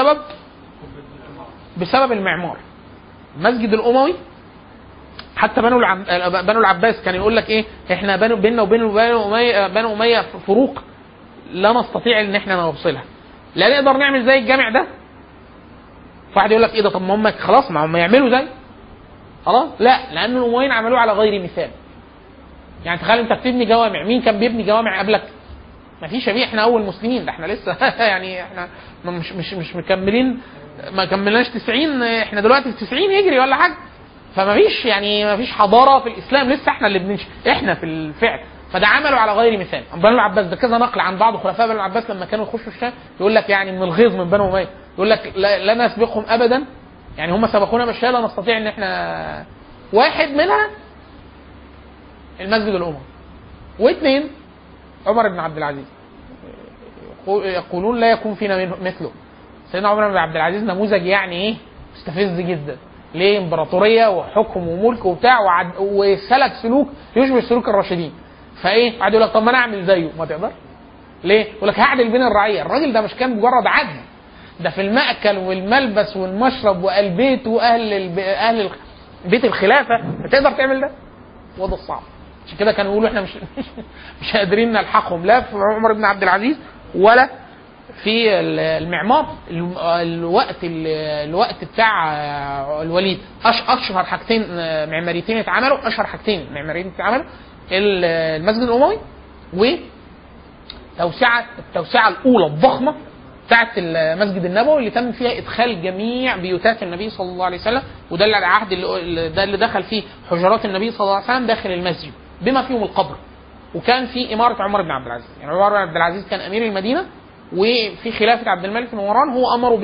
Speaker 2: بسبب المعمار. المسجد الاموي حتى بنو العباس كان يقول لك ايه، احنا بيننا وبين بنو اميه فروق لا نستطيع ان احنا نوصلها، لا نقدر نعمل زي الجامع ده. واحد يقول لك ايه ده، طب ما هم خلاص ما هم يعملوا زي خلاص، لا، لان الامويين عملوه على غير مثال. يعني تخيل انت بتبني جوامع، مين كان بيبني جوامع قبلك؟ ما فيش شبيه، احنا اول مسلمين، ده احنا لسه يعني احنا مش مكملين، ما كملناش 90، احنا دلوقتي في 90 يجري ولا حاجه. فما فيش يعني ما فيش حضاره في الاسلام، لسه احنا اللي بنمشي احنا في الفعل. فده عملوا على غير مثال. بنو العباس ده كذا نقل عن بعض خلفاء بنو العباس لما كانوا يخشوا الشام، يقول لك يعني من الغيظ من بنو اميه، يقول لك لا نسبقهم ابدا، يعني هم سبقونا بالشيء لا نستطيع ان احنا. واحد منها المسجد الاموي، واثنين عمر بن عبد العزيز، يقولون لا يكون فينا مثله. سيدنا عمر بن عبد العزيز نموذج يعني ايه مستفز جدا. ليه؟ امبراطوريه وحكم وملك وبتاع، وسلك سلوك يشبه سلوك الراشدين. فايه قاعد يقول لك طب ما انا اعمل زيه، ما تقدر. ليه؟ يقول لك هعدل بين الرعيه. الراجل ده مش كان مجرد عدل، ده في المأكل والملبس والمشرب والبيت واهل اهل بيت الخلافه. تقدر تعمل ده؟ وده الصعب. عشان كده كانوا يقولوا احنا مش قادرين نلحقهم، لا في عمر بن عبد العزيز ولا في المعمار. الوقت بتاع الوليد اشهر حاجتين معماريتين اتعملوا، المسجد الاموي والتوسعه الاولى الضخمه بتاعه المسجد النبوي اللي تم فيها ادخال جميع بيوتات النبي صلى الله عليه وسلم، وده العهد اللي دخل فيه حجرات النبي صلى الله عليه وسلم داخل المسجد بما فيهم القبر. وكان في اماره عمر بن عبد العزيز، يعني عمر بن عبد العزيز كان امير المدينه، وفي خلافه عبد الملك بن مروان هو امره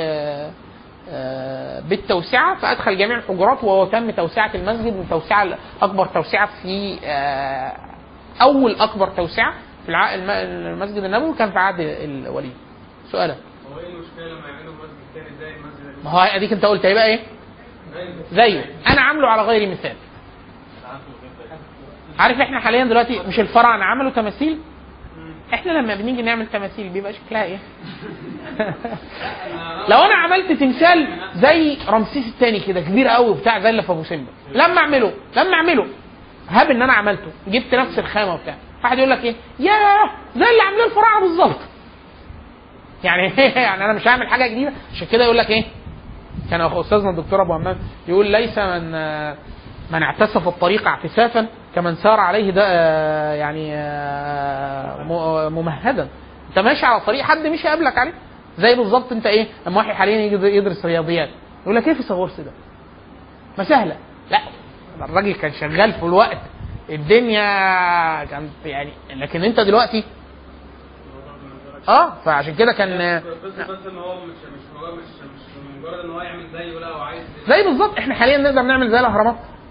Speaker 2: بالتوسعه، فادخل جميع الحجرات وتم توسعه المسجد من توسعه اكبر توسعه في اول اكبر توسعه في المسجد النبوي كان في عهد الوليد. سؤالك
Speaker 3: هو ايه المشكله لما يعملوا مسجد تاني زي المسجد؟
Speaker 2: ما هو اديك انت قلت هيبقى ايه؟ زيه. انا عامله على غير مثال. عارف احنا حاليا دلوقتي مش الفراعنه عملوا تماثيل؟ احنا لما بنيجي نعمل تماثيل بيبقى شكلها ايه؟ لو انا عملت تمثال زي رمسيس الثاني كده كبير قوي وبتاع زي اللي في ابو سمبل، لما اعمله هاب ان انا عملته جبت نفس الخامه وبتاع، واحد يقول لك ايه؟ ياه زي اللي عاملين الفراعنه بالظبط. يعني انا مش هعمل حاجه جديده. عشان كده يقول لك ايه؟ كان استاذنا الدكتور ابو همام يقول ليس من اعتسف الطريق اعتسافا كمن سار عليه ده يعني ممهدا. انت ماشي على طريق حد مش هيقابلك عليه، زي بالظبط انت ايه لما واحد حاليا يجي يدرس رياضيات يقول لك ايه فيثاغورس ده؟ ما سهله. لا الراجل كان شغال في الوقت الدنيا كانت يعني، لكن انت دلوقتي فعشان كده كان
Speaker 3: بس ان هو مش مجرد ان هو يعمل زيه، ولا هو عايز
Speaker 2: زي بالظبط. احنا حاليا نقدر نعمل زي الاهرامات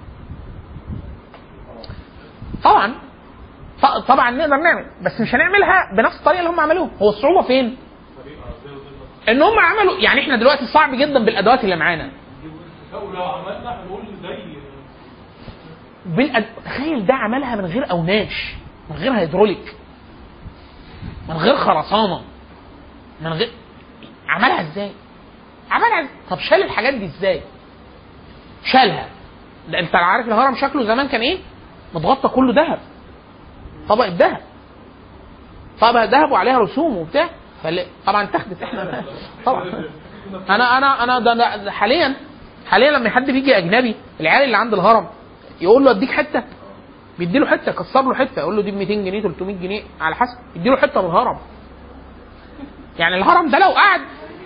Speaker 2: طبعا نقدر نعمل، بس مش هنعملها بنفس الطريقه اللي هم عملوها. هو الصعوبه فين؟ ان هم عملوا يعني احنا دلوقتي صعب جدا بالادوات اللي معانا.
Speaker 3: لو عملنا هنقول زي
Speaker 2: تخيل ده عملها من غير اوناش، من غير هيدروليك، من غير خرسانه، من غير عملها ازاي؟ طب شال الحاجات دي ازاي؟ شالها. ده انت عارف الهرم شكله زمان كان ايه؟ متغطى كله ذهب، طبقه ذهب وعليها رسوم وبتاع. طبعا اتخذت احنا طبعا انا ده حاليا لما حد بيجي اجنبي العيال اللي عند الهرم يقول له اديك حته، بيدي له حته، كسر له حته، يقول له دي ب 200 جنيه 300 جنيه على حسب، يدي له حته من الهرم. يعني الهرم ده لو قعد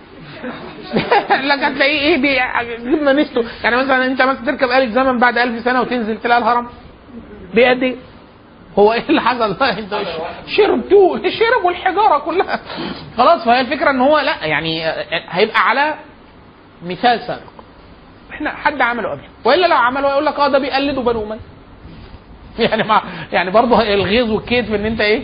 Speaker 2: لك هتلاقيه ايه جبنا نسته. يعني مثلا انت تركب آلة زمن بعد 1000 سنه وتنزل تلاقي الهرم بقد ايه؟ هو ايه اللي حصل؟ انت شربوا الحجاره كلها خلاص. فهي الفكره ان هو لا يعني هيبقى على مثال سابق احنا حد عمله قبل، والا لو عمله يقول لك ده بيقلدوا بنو اميه. يعني برضه الغيظ والكيد في ان انت ايه؟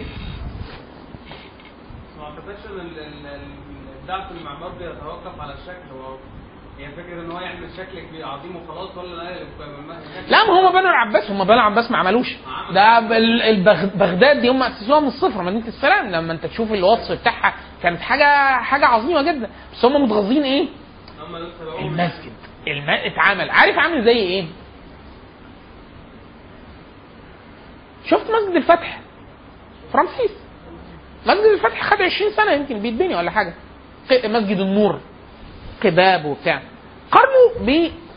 Speaker 3: ما اعتقدش ان الابداع في المعمار بيتوقف على الشكل. هي فكره ان هو يعمل شكل كبير عظيم وخلاص، ولا
Speaker 2: لا ما هم بنو العباس ما عملوش ده. بغداد دي هم اسسوها من الصفر، مدينه السلام. لما انت تشوف الوصف بتاعها كانت حاجه عظيمه جدا، بس هم متغاظين ايه؟ المسجد اتعمل عارف عامل زي ايه؟ شفت مسجد الفتح في رمسيس؟ مسجد الفتح خد 20 سنه يمكن بيتبني ولا حاجه. مسجد النور قباب وبتاع، قارنوا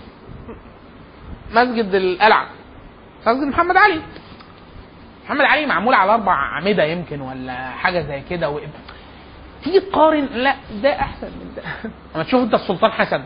Speaker 2: بمسجد القلعه، مسجد محمد علي معمول على 4 أعمدة يمكن ولا حاجه زي كده تيجي تقارن، لا ده احسن من ده. لما تشوف انت السلطان حسن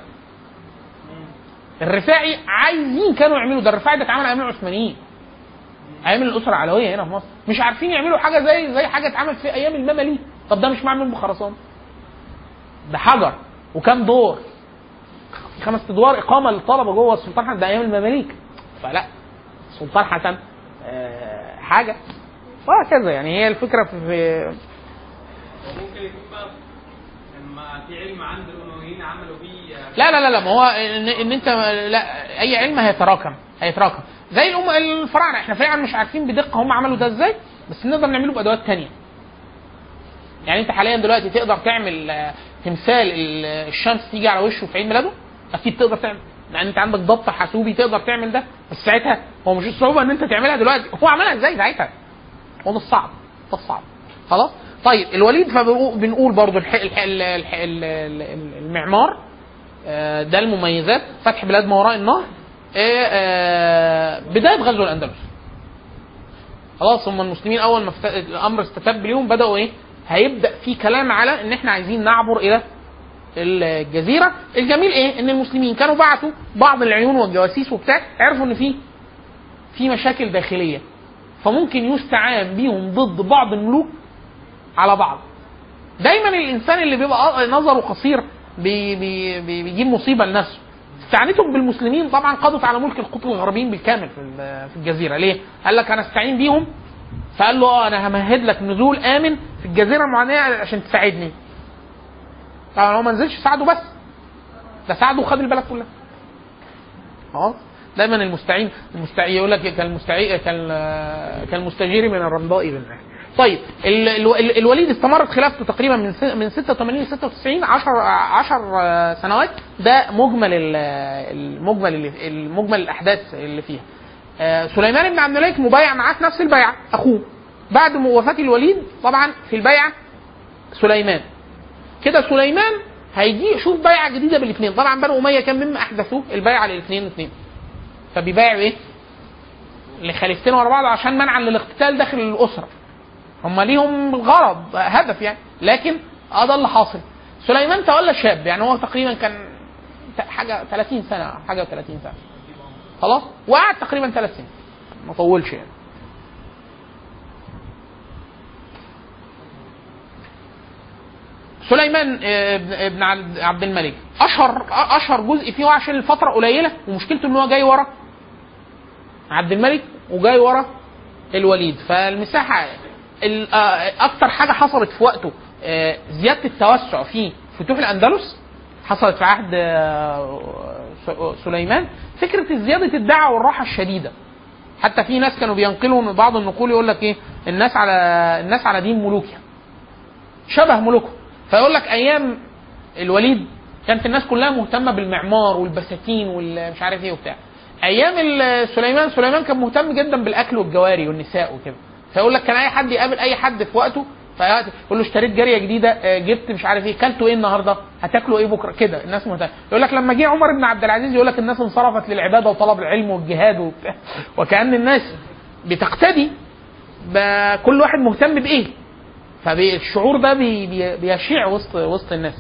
Speaker 2: الرفاعي عايزين كانوا يعملوا ده، الرفاعي ده اتعمل ايام العثمانيين، ايام الاسره العلويه هنا في مصر، مش عارفين يعملوا حاجه زي حاجه اتعملت في ايام المماليك. طب ده مش معمول بخرسانه، ده حجر وكام دور، 5 ادوار اقامه للطلبه جوه السلطان حسن، ده ايام المماليك. فلا السلطان حسن حاجه وهكذا. يعني هي الفكره في
Speaker 3: ممكن يكون بقى لما في علم عند الامويين عملوا بيه
Speaker 2: لا ما هو ان انت لا اي علم هيتراكم زي الفراعنه. احنا فعلا مش عارفين بدقه هم عملوا ده ازاي، بس نقدر نعمله بادوات تانية. يعني انت حاليا دلوقتي تقدر تعمل تمثال الشمس تيجي على وشه في عيد ميلاده، اكيد تقدر تعمل، لان انت عندك ضبط حاسوبي تقدر تعمل ده. بس ساعتها هو مش الصعوبه ان انت تعملها دلوقتي، هو عملها ازاي ساعتها، هو ده الصعب خلاص. طيب الوليد فبنقول برضو المعمار ده المميزات، فتح بلاد ما وراء النهر، بدايه غزو الاندلس. خلاص هم المسلمين اول ما الامر استتب ليهم بداوا ايه؟ هيبدا في كلام على ان احنا عايزين نعبر الى الجزيره. الجميل ايه؟ ان المسلمين كانوا بعتوا بعض العيون والجواسيس وبتاع، عرفوا ان في مشاكل داخليه، فممكن يستعان بيهم ضد بعض الملوك على بعض. دايما الانسان اللي بيبقى نظره قصير بيجيب مصيبه لنفسه. استعانتهم بالمسلمين طبعا قضت على ملك القطب الغربيين بالكامل في الجزيره. ليه؟ قال لك انا استعين بيهم، فقال له انا همهد لك نزول امن في الجزيره المعانيه عشان تساعدني. طبعا هو ما نزلش ساعده بس، ده ساعده وخد البلد كلها. دايما المستعين يقول لك كالمستجير من الرمضاء بالماء. طيب الوليد استمرت خلافته تقريبا من 86 ل 96 10 سنوات. ده المجمل الاحداث اللي فيها. سليمان بن عبد الملك مبايع معاه في نفس البيعه اخوه. بعد وفاه الوليد طبعا في البيعه سليمان كده، سليمان هيجي يشوف بيعه جديده بالاثنين. طبعا بنو اميه كان مما احدثوه البيعه للاثنين، فبيبايعوا ايه؟ لخليفتين ورا بعض عشان منعا للاقتتال داخل الاسره. هم ليهم غرض هدف يعني، لكن ده اللي حاصل. سليمان تولى شاب، يعني هو تقريبا كان حاجه 30 سنه حاجه 30 سنه خلاص، وقعد تقريبا 3 سنين ما طولش يعني. سليمان ابن عبد الملك اشهر جزء فيه عشان الفتره قليله، ومشكلته ان هو جاي ورا عبد الملك وجاي ورا الوليد، فالمساحه اكتر حاجه حصلت في وقته زياده التوسع في فتوح الاندلس حصلت في عهد سليمان. فكره زياده الدعوه والراحه الشديده، حتى في ناس كانوا بينقلوا بعض النقول يقول لك ايه، الناس على دين ملوكها شبه ملوكهم. فيقول لك ايام الوليد كانت الناس كلها مهتمه بالمعمار والبساتين والمش عارف ايه وبتاع. ايام سليمان كان مهتم جدا بالاكل والجواري والنساء وكده. فيقول لك كان اي حد يقابل اي حد في وقته فيقول له اشتريت جاريه جديده، جبت مش عارف ايه، كلتوا ايه النهارده، هتاكلوا ايه بكره كده. الناس مهتمه. يقول لك لما جه عمر بن عبد العزيز يقول لك الناس انصرفت للعباده وطلب العلم والجهاد وبتاع، وكأن الناس بتقتدي بكل واحد مهتم بايه، فالشعور ده بيشيع وسط الناس.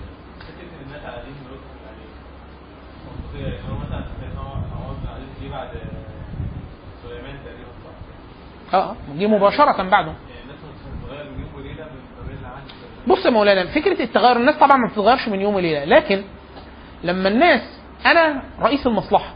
Speaker 2: دي مباشرة بعده. بص يا مولانا، فكرة التغير الناس طبعا ما بتتغيرش من يوم وليلة، لكن لما الناس انا رئيس المصلحة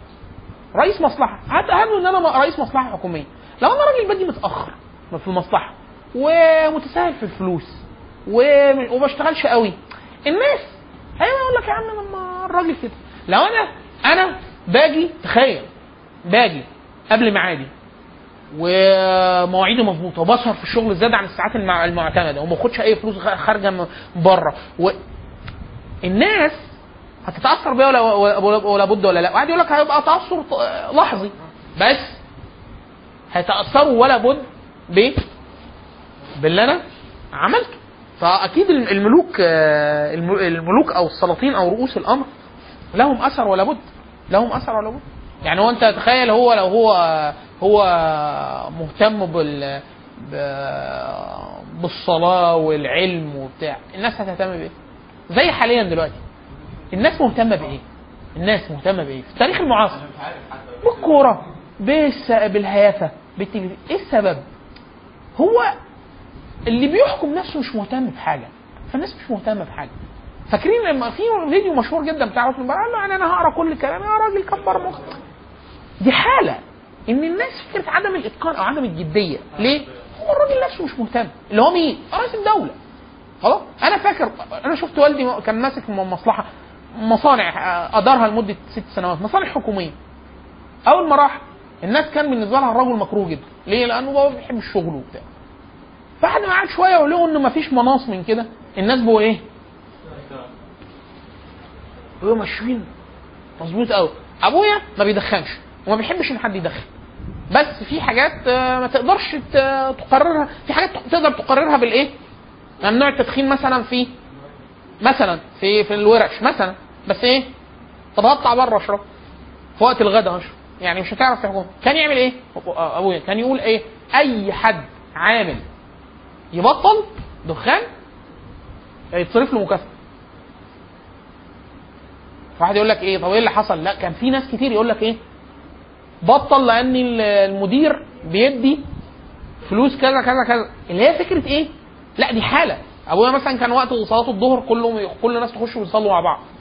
Speaker 2: هتقابله ان انا رئيس مصلحة حكومية، لو انا راجل باجي متأخر في المصلحة ومتساهل في الفلوس وبشتغلش قوي، الناس هيقول لك يا عم لما الراجل كده. لو انا باجي، تخيل باجي قبل ميعادي ومواعيدي مظبوطه وبسهر في الشغل زياده عن الساعات المعتمده وما باخدش اي فلوس خارجه من بره، الناس هتتاثر بيا ولا بد ولا لا. واحد يقول لك هيبقى تاثر لحظي، بس هيتاثروا ولا بد باللي انا عملته. فاكيد الملوك او السلاطين او رؤوس الامر لهم اثر ولا بد، يعني هو انت تخيل لو هو مهتم بالصلاه والعلم وبتاع، الناس هتهتم بايه؟ زي حاليا دلوقتي الناس مهتمه بايه في التاريخ المعاصر؟ بالكوره، بالهيافه، بالتلفزيون. ايه السبب؟ هو اللي بيحكم نفسه مش مهتم بحاجه، فالناس مش مهتمه بحاجه. فاكرين لما في فيديو مشهور جدا بتاع عثمان بن قال له انا هقرا كل كلام يا راجل كبر مخك. دي حاله ان الناس فكره عدم الاتقان او عدم الجديه. ليه؟ هو الراجل نفسه مش مهتم. اللي هو مين؟ رئيس الدوله. خلاص. انا فاكر انا شفت والدي كان ماسك مصلحه مصانع ادارها لمده 6 سنوات، مصانع حكوميه. اول ما راح الناس كان بالنسبه لها الرجل مكروه جدا. ليه؟ لانه هو بيحب الشغل وبتاع. بعد ما قعد شويه ولقوا انه مفيش مناص من كده، الناس بقوا ايه؟ بقوا ماشيين مظبوط قوي. ابويا ما بيدخنش وما بيحبش ان حد يدخن، بس في حاجات ما تقدرش تقررها، في حاجات تقدر تقررها بالايه؟ ممنوع التدخين مثلا في الورش مثلا، بس ايه؟ طب هطلع بره اشرب في وقت الغداء اشرب، يعني مش هتعرف تحكم. كان يعمل ايه؟ ابويا كان يقول ايه؟ اي حد عامل يبطل دخان يتصرف له مكافاه. واحد يقول لك ايه طب ايه اللي حصل؟ لا كان في ناس كتير يقول لك ايه بطل لان المدير بيدي فلوس كذا كذا كذا، اللي هي فكره ايه؟ لا دي حاله. ابويا مثلا كان وقت صلاه الظهر كل الناس تخش ويصلوا مع بعض،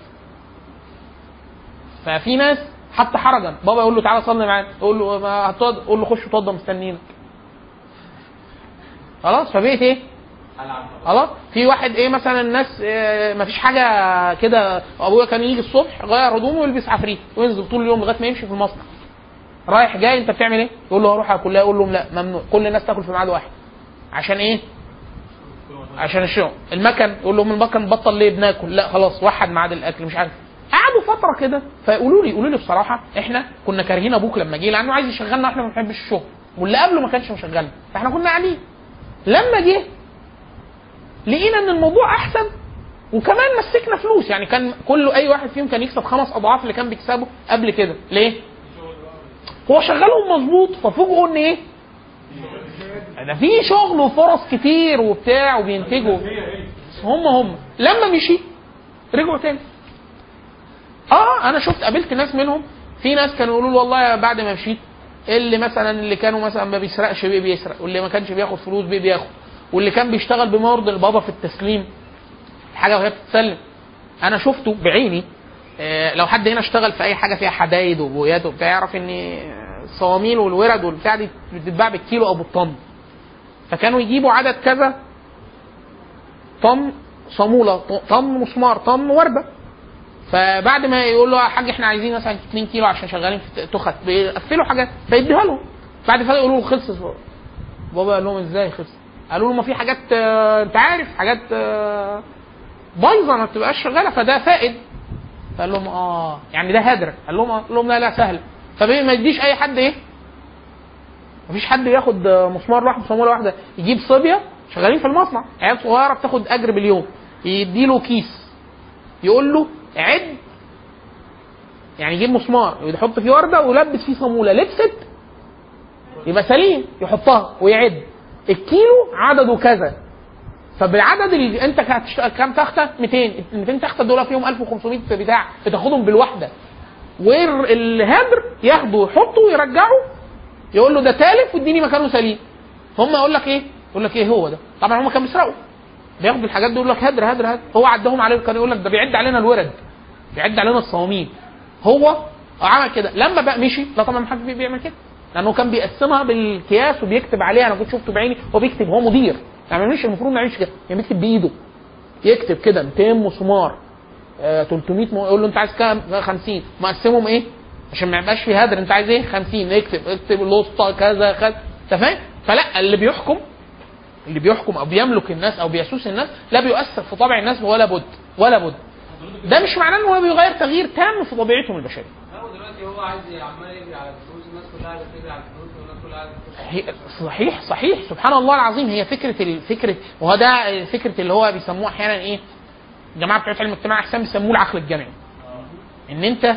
Speaker 2: ففي ناس حتى حرجا بابا يقول له تعالى صلي معانا، يقول له ما هتقعد، يقول له خش اتوضى مستنينك. خلاص فبقيت ايه؟ خلاص في واحد ايه مثلا الناس ما فيش حاجه كده، ابويا كان يجي الصبح غير هدومه ويلبس عفريت وينزل طول اليوم لغايه ما يمشي في المصنع. رايح جاي انت بتعمل ايه؟ يقول له هروح اكل، يقول لهم لا ممنوع، كل الناس تاكل في ميعاد واحد. عشان ايه؟ عشان الشغل. المكن يقول لهم المكن بطل ليه بناكل؟ لا خلاص وحد ميعاد الاكل مش عارف. قعدوا فتره كده فيقولوا لي بصراحه احنا كنا كارهين ابوك لما جه لانه عايز يشغلنا واحنا ما بنحبش الشغل، واللي قبله ما كانش مشغلنا، فاحنا كنا قاعدين. لما جه لقينا ان الموضوع احسن وكمان مسكنا فلوس، يعني كان كله اي واحد فيهم كان يكسب 5 أضعاف اللي كان بيكسبه قبل كده. ليه؟ هو شغلهم مظبوط، ففوجئوا ان ايه؟ ده في شغل وفرص كتير وبتاع وبينتجوا. هم لما مشي رجعوا تاني. انا شفت قابلت ناس منهم، في ناس كانوا يقولوا له والله بعد ما مشيت اللي مثلا اللي كانوا مثلا ما بيسرقش بيسرق، واللي ما كانش بياخد فلوس بياخد، واللي كان بيشتغل بما يرضي البابا في التسليم الحاجه وهي بتتسلم. انا شفته بعيني. لو حد هنا اشتغل في اي حاجه فيها حدايد وبويات وبتاع يعرف ان الصواميل والورد والبتاع دي بتتباع بالكيلو او بالطن. فكانوا يجيبوا عدد كذا طن صاموله، طن مسمار، طن ورده. فبعد ما يقول له يا حاج احنا عايزين مثلا 2 كيلو عشان شغالين في تخت، بيقفلوا حاجات فيديها لهم. بعد كده يقولوا له خلص. بابا قال لهم ازاي خلص؟ قالوا له ما في حاجات انت عارف حاجات بايظه ما بتبقاش شغاله فده فائد. فقال لهم يعني ده هدر. قال لهم لا سهل. فما يديش اي حد ايه؟ مفيش حد ياخد مسمار واحد صاموله واحده. يجيب صبيه شغالين في المصنع عيال صغيره بتاخد اجر باليوم، يدي له كيس يقول له عد، يعني يجيب مسمار ويحط فيه ورده ويلبس فيه صاموله، لبست يبقى سليم يحطها ويعد الكيلو عدده كذا. فبالعدد اللي انت كام تخته؟ 200 تخته دول فيهم 1500 بتاع بتاخدهم بالوحده. والهدر ياخده يحطه ويرجعه يقول له ده تالف واديني مكانه سليم. هم يقول لك ايه هو ده؟ طبعا هم كانوا بيسرقوا بياخدوا الحاجات دي يقول لك هدر. هو عدهم عليه، كان يقول لك ده بيعد علينا الورد، بيعد علينا الصواميل. هو عمل كده. لما بقى مشي لا طبعا ما حد بيعمل كده لانه كان بيقسمها بالكياس وبيكتب عليها. انا كنت شفته بعيني هو بيكتب، هو مدير يعني مش المفروض ما يعملش كده، يعني بيكتب بايده، يكتب كده 200 مسمار 300 يقول له انت عايز كام؟ 50. مقسمهم ايه عشان ما يبقاش في هدر؟ انت عايز ايه؟ 50. اكتب الوسطى كذا كذا. انت فاهم؟ فلا اللي بيحكم او بيملك الناس او بيسوس الناس لا بيؤثر في طبع الناس ولا بد. ده مش معناه ان هو بيغير تغيير تام في طبيعتهم البشريه.
Speaker 3: هو دلوقتي هو عايز عمال يجري على الفلوس، الناس كلها عايزه تجري على الفلوس والناس كلها عايزه
Speaker 2: صحيح سبحان الله العظيم. هي فكره وهو ده فكره اللي هو بيسموه احيانا ايه الجماعه بتوع علم الاجتماع احسن بيسموه العقل الجمعي. ان انت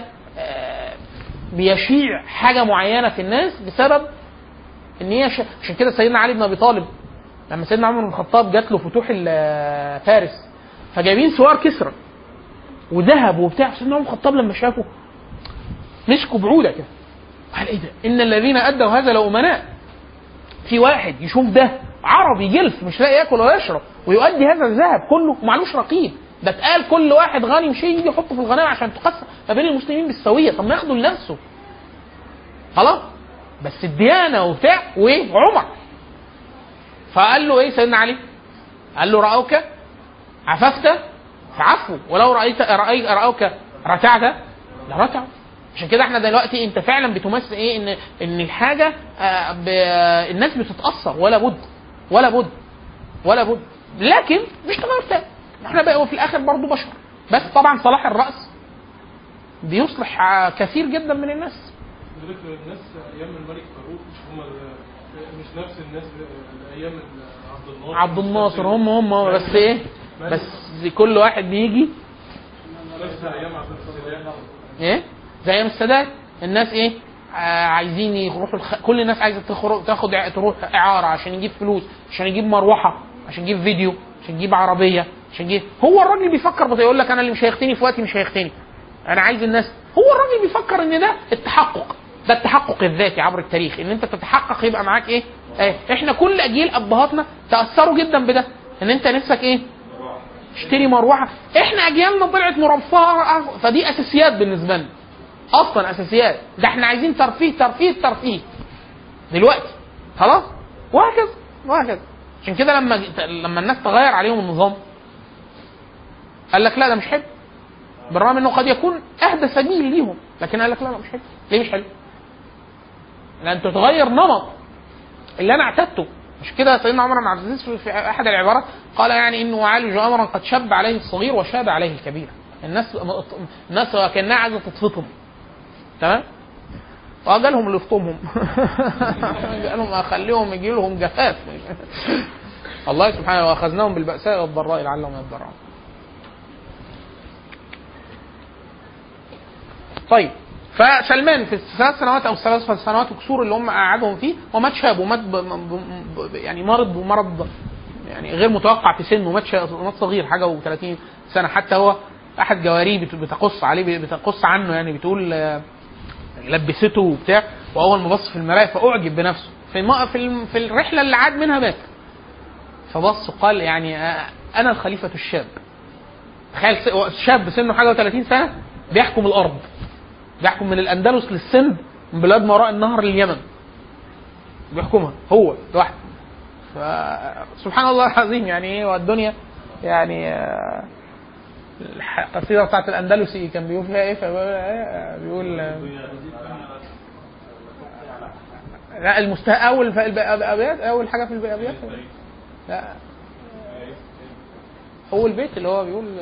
Speaker 2: بيشيع حاجه معينه في الناس بسبب ان هي عشان كده سيدنا علي بن ابي طالب لما سيدنا عمر بن الخطاب جات له فتوح فارس فجايبين سوار كسرى وذهب وبتاع، سيدنا عمر بن الخطاب لما شافه مسكوا بعوده كده قال ايه ده؟ ان الذين ادوا هذا لامناء. في واحد يشوف ده عربي جلف مش لاقي ياكل ولا يشرب ويؤدي هذا الذهب كله ومعلوش رقيب، ده اتقال كل واحد غني مشي يجي يحطه في الغنائم عشان تقسم ما بين المسلمين بالسويه. طب ما ياخده لنفسه خلاص، بس الديانه وبتاع وعمر. فقال له ايه سيدنا علي؟ قال له رأوك عففت فعفوا ولو رأوك رتعت لرتعوا. عشان كده احنا دلوقتي انت فعلا بتمثل ايه ان الحاجه الناس بتتاثر ولا بد لكن مش تغير تاني. احنا بقى في الاخر برضو بشر، بس طبعا صلاح الراس بيصلح كثير جدا من الناس.
Speaker 4: الناس ايام الملك فاروق مش نفس الناس ايام
Speaker 2: عبد الناصر هم بس ايه بس كل واحد بيجي
Speaker 4: نفس ايام عبد الناصر
Speaker 2: ايه زي ايام السادات. الناس ايه عايزين يروحوا كل الناس عايزه تروح اعاره عشان يجيب فلوس، عشان يجيب مروحه، عشان يجيب فيديو، عشان تجيب عربيه، عشان تجيب. هو الراجل بيفكر يقول لك انا اللي مش هيختني في وقتي مش هيختني، انا عايز الناس. هو الراجل بيفكر ان ده التحقق، ده التحقق الذاتي عبر التاريخ، ان انت تتحقق يبقى معاك ايه. احنا كل اجيال ابهاتنا تاثروا جدا بده، ان انت نفسك ايه، اشتري مروحه. احنا اجيالنا طلعت مرفهه، فدي اساسيات بالنسبه لنا اصلا، اساسيات. ده احنا عايزين ترفيه ترفيه ترفيه دلوقتي خلاص، وهكذا وهكذا. عشان كده لما الناس تغير عليهم النظام قال لك لا ده مش حلو، بالرغم انه قد يكون اهدى سبيل ليهم، لكن قال لك لا مش حلو. ليه مش حلو؟ لان تتغير نمط اللي انا اعتدته. مش كده سيدنا عمر بن عبد العزيز في احد العبارات قال يعني انه يعالج امرا قد شب عليه الصغير وشاب عليه الكبير. الناس كانها عايزه تتفطم، تمام؟ وقالهم اللي يفطمهم قالهم اخليهم يجي لهم جفاف الله سبحانه، واخذناهم بالبأساء والضراء لعلهم يضرعون. طيب، فسلمان في الثلاث سنوات او الثلاث سنوات وكسور اللي هم قعدهم فيه ومات شاب، ومات يعني مرض يعني غير متوقع في سنه، مات صغير حاجه و30 سنه. حتى هو احد جواريه بتقص عليه، بتقص عنه يعني، بتقول لبسته وبتاع، واول ما بص في المرايه فاعجب بنفسه في الرحله اللي عاد منها مات. فبص قال يعني انا الخليفه الشاب. تخيل شاب سنه حاجه و30 سنه بيحكم الارض، بيحكم من الاندلس للسند، من بلاد ما وراء النهر لليمن، بيحكمها هو لوحده. فسبحان الله العظيم يعني ايه. والدنيا يعني القصيده بتاعت الاندلسي كان بيقول فيها ايه؟ بيقول لا اول في الابيات، اول حاجه في الابيات، لا اول بيت اللي هو بيقول،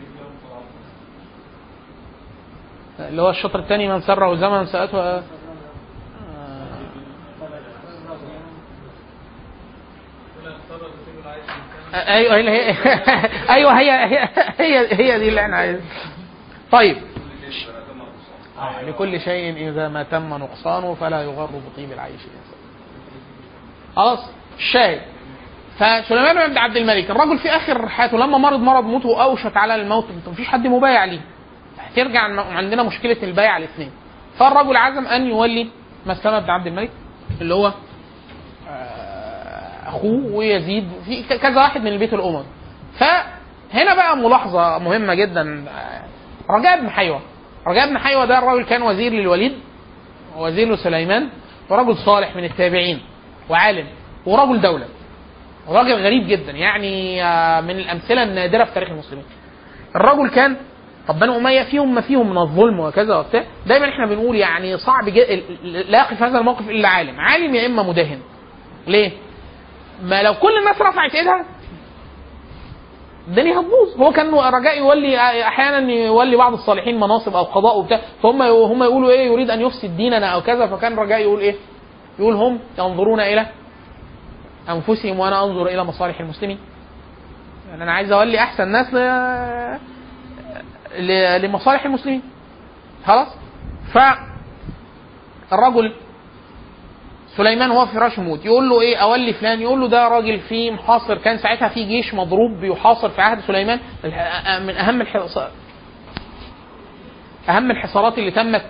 Speaker 2: اللي هو الشطر الثاني من سره زمن ساءته ايوه ايوه هي دي اللي احنا عايزين. طيب، لكل شيء اذا ما تم نقصانه فلا يغر بطيب العيش. خلاص الشاهد. فسليمان بن عبد الملك الرجل في اخر حياته لما مرض موته واوشك على الموت، مفيش حد مبايع ليه، هترجع عندنا مشكله البيع الاثنين. فالرجل عزم ان يولي مسلمة بن عبد الملك اللي هو اخوه ويزيد، في كذا واحد من البيت الاموي. فهنا بقى ملاحظه مهمه جدا، رجاء بن حيوه. رجاء بن حيوه ده الراجل كان وزير للوليد ووزير لسليمان، ورجل صالح من التابعين وعالم ورجل دوله، وراجل غريب جدا يعني من الامثله النادره في تاريخ المسلمين. الرجل كان طب بنو اميه فيهم ما فيهم من الظلم وكذا وبتاع. دايما احنا بنقول يعني صعب لا يقف هذا الموقف الا عالم يا اما مداهن. ليه؟ ما لو كل الناس رفعت ايدها الدنيا هتبوظ. هو كان رجاء يولي احيانا يولي بعض الصالحين مناصب او قضاء وبتاع، فهم يقولوا ايه يريد ان يفسد ديننا او كذا. فكان رجاء يقول ايه؟ يقول هم ينظرون الى انفسهم وانا انظر الى مصالح المسلمين. يعني انا عايز اولي احسن ناس لمصالح المسلمين. خلاص. فالرجل سليمان هو فراش موت، يقول له ايه اولي فلان، يقول له ده راجل فيه محاصر، كان ساعتها في جيش مضروب بيحاصر في عهد سليمان، من اهم الحصارات اللي تمت